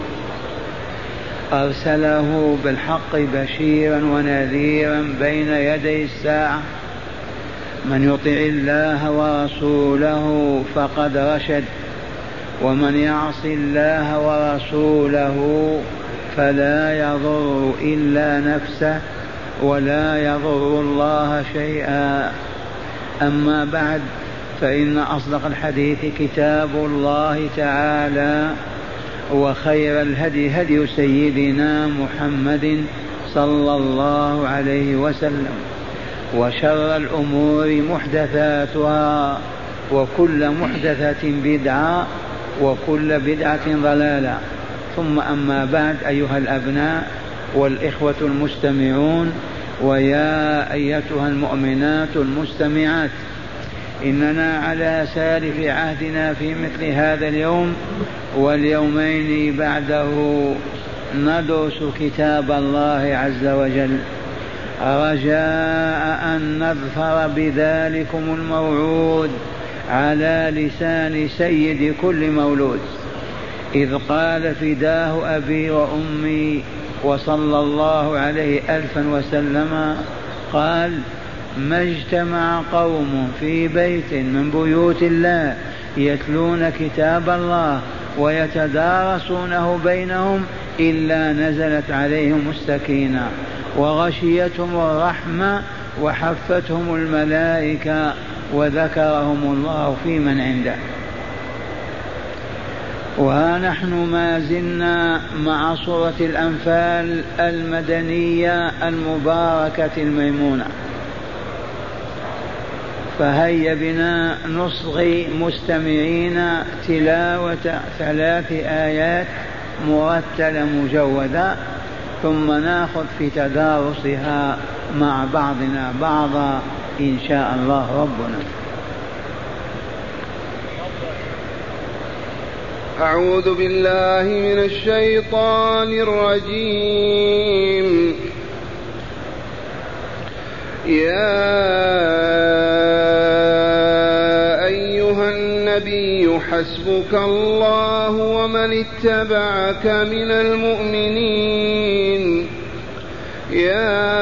أرسله بالحق بشيرا ونذيرا بين يدي الساعة. من يطع الله ورسوله فقد رشد، ومن يعص الله ورسوله فلا يضر إلا نفسه ولا يضر الله شيئا. أما بعد، فإن أصدق الحديث كتاب الله تعالى، وخير الهدي هدي سيدنا محمد صلى الله عليه وسلم، وشر الأمور محدثاتها، وكل محدثة بدعة، وكل بدعة ضلالة. ثم أما بعد، أيها الأبناء والإخوة المستمعون، ويا أيتها المؤمنات المستمعات، إننا على سالف عهدنا في مثل هذا اليوم واليومين بعده ندرس كتاب الله عز وجل، رجاء أن نظفر بذلكم الموعود على لسان سيد كل مولود، إذ قال فداه أبي وأمي وصلى الله عليه ألفا وسلم، قال: ما اجتمع قوم في بيت من بيوت الله يتلون كتاب الله ويتدارسونه بينهم إلا نزلت عليهم السكينة وغشيتهم الرحمة وحفتهم الملائكة وذكرهم الله في من عنده. وها نحن ما زلنا مع سورة الأنفال المدنية المباركة الميمونة، فهيا بنا نصغي مستمعين تلاوة 3 آيات مرتلة مجودة، ثم ناخذ في تدارسها مع بعضنا بعضا إن شاء الله ربنا. أعوذ بالله من الشيطان الرجيم. يا أيها النبي حسبك الله ومن اتبعك من المؤمنين. يا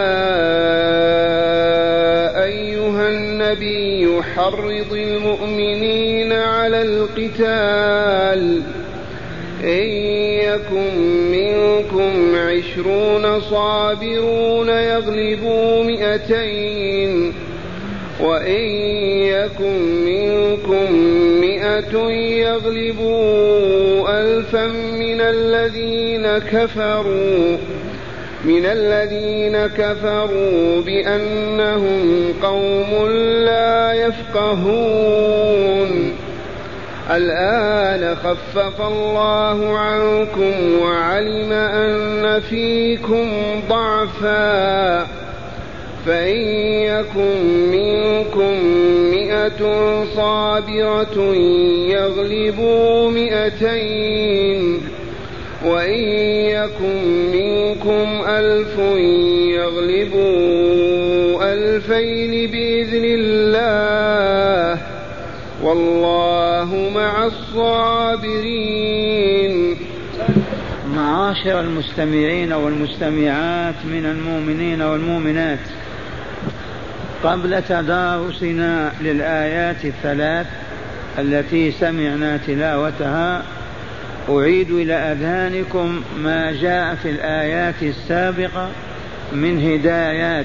أيها النبي حرض المؤمنين على القتال، إن يكن منكم 20 صابرون يغلبوا 200، وإن يكن منكم 100 يغلبوا 1000 من الذين كفروا بأنهم قوم لا يفقهون. الآن خفف الله عنكم وعلم أن فيكم ضعفا، فإن يكن منكم 100 صابرة يغلبوا 200، وإن يكن منكم 1000 يغلبوا 2000 بإذن الله، والله مع الصابرين. معاشر المستمعين والمستمعات من المؤمنين والمؤمنات، قبل تدارسنا للآيات 3 التي سمعنا تلاوتها أعيد إلى أذهانكم ما جاء في الآيات السابقة من هدايات.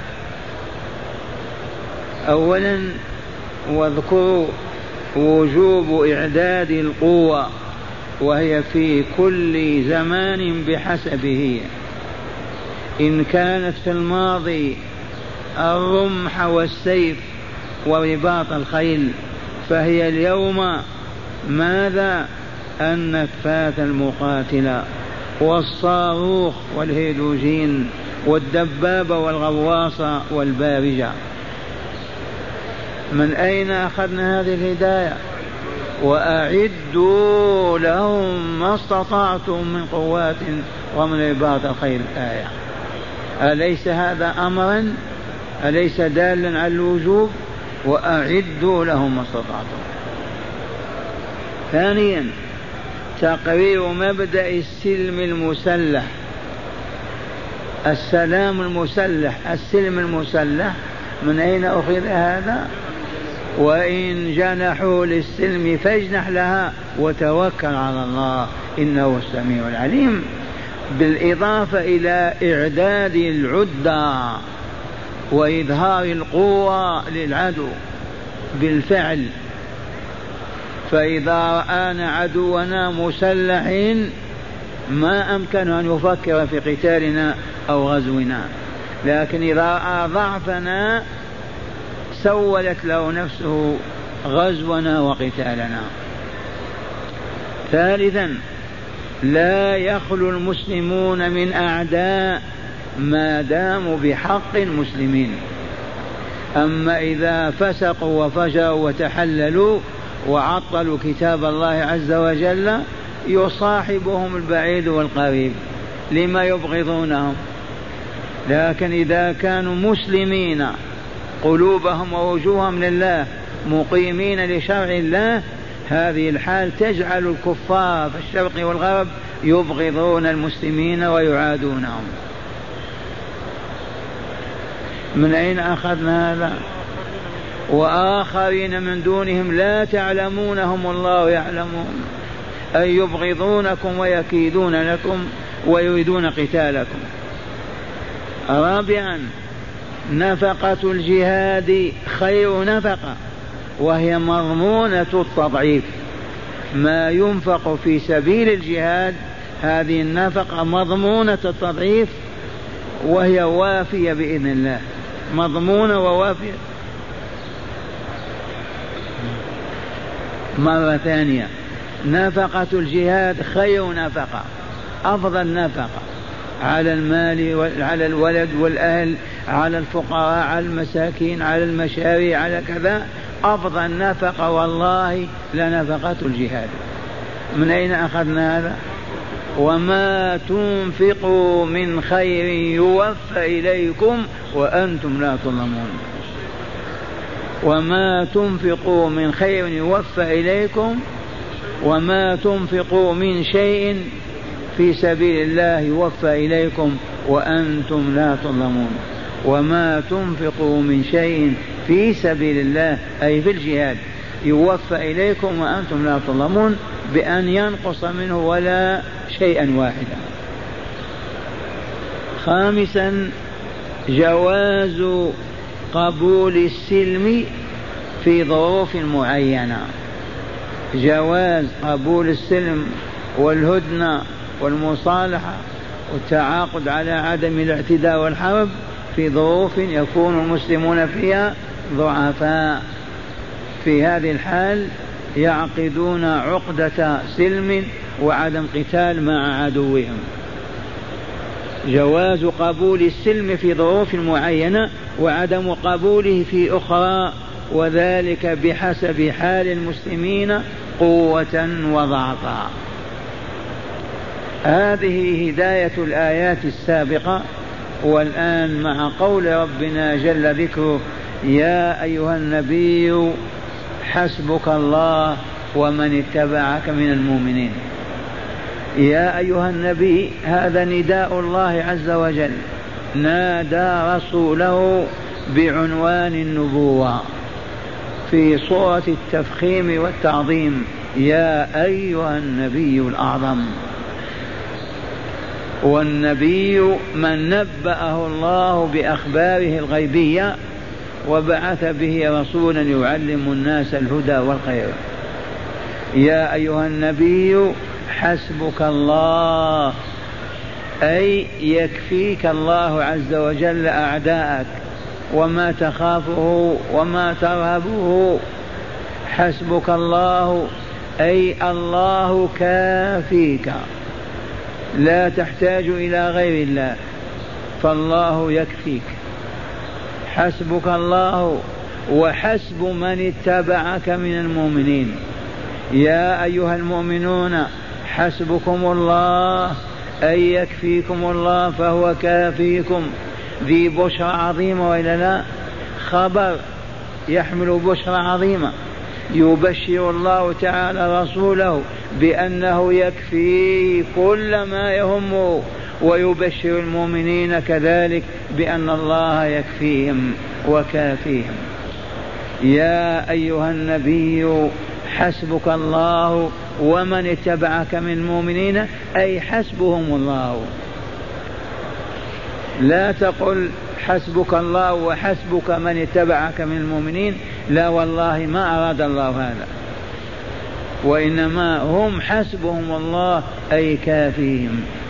أولا واذكروا وجوب إعداد القوة، وهي في كل زمان بحسبه. إن كانت في الماضي الرمح والسيف ورباط الخيل، فهي اليوم ماذا؟ النفاث المقاتلة والصاروخ والهيدروجين والدبابة والغواصة والبارجة. من أين أخذنا هذه الهداية؟ وأعدوا لهم ما استطعتم من قوات ومن رباط الخيل. آية. أليس هذا أمرا؟ أليس دالا على الوجوب؟ وأعدوا لهم ما استطعتم. ثانيا تقرير مبدأ السلم المسلح. السلام المسلح، السلم المسلح، من أين أخذ هذا؟ وإن جنحوا للسلم فاجنح لها وتوكل على الله إنه السميع العليم، بالإضافة إلى إعداد العدة وإظهار القوة للعدو بالفعل. فإذا رآنا عدونا مسلحين ما أمكن أن يفكر في قتالنا أو غزونا، لكن إذا رأى ضعفنا سولت له نفسه غزونا وقتالنا. ثالثا لا يخلو المسلمون من أعداء ما داموا بحق المسلمين، أما إذا فسقوا وفجروا وتحللوا وعطلوا كتاب الله عز وجل يصاحبهم البعيد والقريب لما يبغضونهم. لكن إذا كانوا مسلمين قلوبهم ووجوههم لله مقيمين لشرع الله، هذه الحال تجعل الكفار في الشرق والغرب يبغضون المسلمين ويعادونهم. من أين أخذنا هذا؟ وآخرين من دونهم لا تعلمونهم الله يعلمون. أي يبغضونكم ويكيدون لكم ويريدون قتالكم. رابعا نفقة الجهاد خير نفقة، وهي مضمونة التضعيف. ما ينفق في سبيل الجهاد هذه النفقة مضمونة التضعيف، وهي وافية بإذن الله، مضمونة ووافية. مرة ثانية، نفقة الجهاد خير نفقة، أفضل نفقة على المال وعلى الولد والأهل، على الفقراء، على المساكين، على المشاريع، على كذا. أفضل نفقة والله لنفقة الجهاد. من أين أخذنا هذا؟ وما تنفقوا من خير يوفى إليكم وأنتم لا تظلمون. وما تنفقوا من خير يوفى إليكم، وما تنفقوا من شيء في سبيل الله يوفى إليكم وأنتم لا تظلمون. وما تنفقوا من شيء في سبيل الله أي في الجهاد يوفى إليكم وأنتم لا تظلمون، بأن ينقص منه ولا شيئا واحدا. خامسا جواز قبول السلم في ظروف معينة. جواز قبول السلم والهدنة والمصالحة والتعاقد على عدم الاعتداء والحرب في ظروف يكون المسلمون فيها ضعفاء. في هذه الحال يعقدون عقدة سلم وعدم قتال مع عدوهم. جواز قبول السلم في ظروف معينة وعدم قبوله في أخرى، وذلك بحسب حال المسلمين قوة وضعفا. هذه هداية الآيات السابقة. والآن مع قول ربنا جل ذكره: يا أيها النبي حسبك الله ومن اتبعك من المؤمنين. يا أيها النبي هذا نداء الله عز وجل، نادى رسوله بعنوان النبوة في صورة التفخيم والتعظيم: يا أيها النبي الأعظم. والنبي من نبأه الله بأخباره الغيبية وبعث به رسولا يعلم الناس الهدى والخير. يا أيها النبي حسبك الله، أي يكفيك الله عز وجل أعداءك وما تخافه وما ترهبه. حسبك الله أي الله كافيك، لا تحتاج إلى غير الله، فالله يكفيك. حسبك الله وحسب من اتبعك من المؤمنين. يا أيها المؤمنون حسبكم الله أي يكفيكم الله، فهو كافيكم. ذي بشرى عظيمة وإلا لا؟ خبر يحمل بشرى عظيمة. يبشر الله تعالى رسوله بأنه يكفي كل ما يهمه، ويبشر المؤمنين كذلك بأن الله يكفيهم وكافيهم. يا أيها النبي حسبك الله ومن اتبعك من المؤمنين، أي حسبهم الله. لا تقل حسبك الله وحسبك من اتبعك من المؤمنين، لا والله ما أراد الله هذا، وإنما هم حسبهم الله أي كافيهم.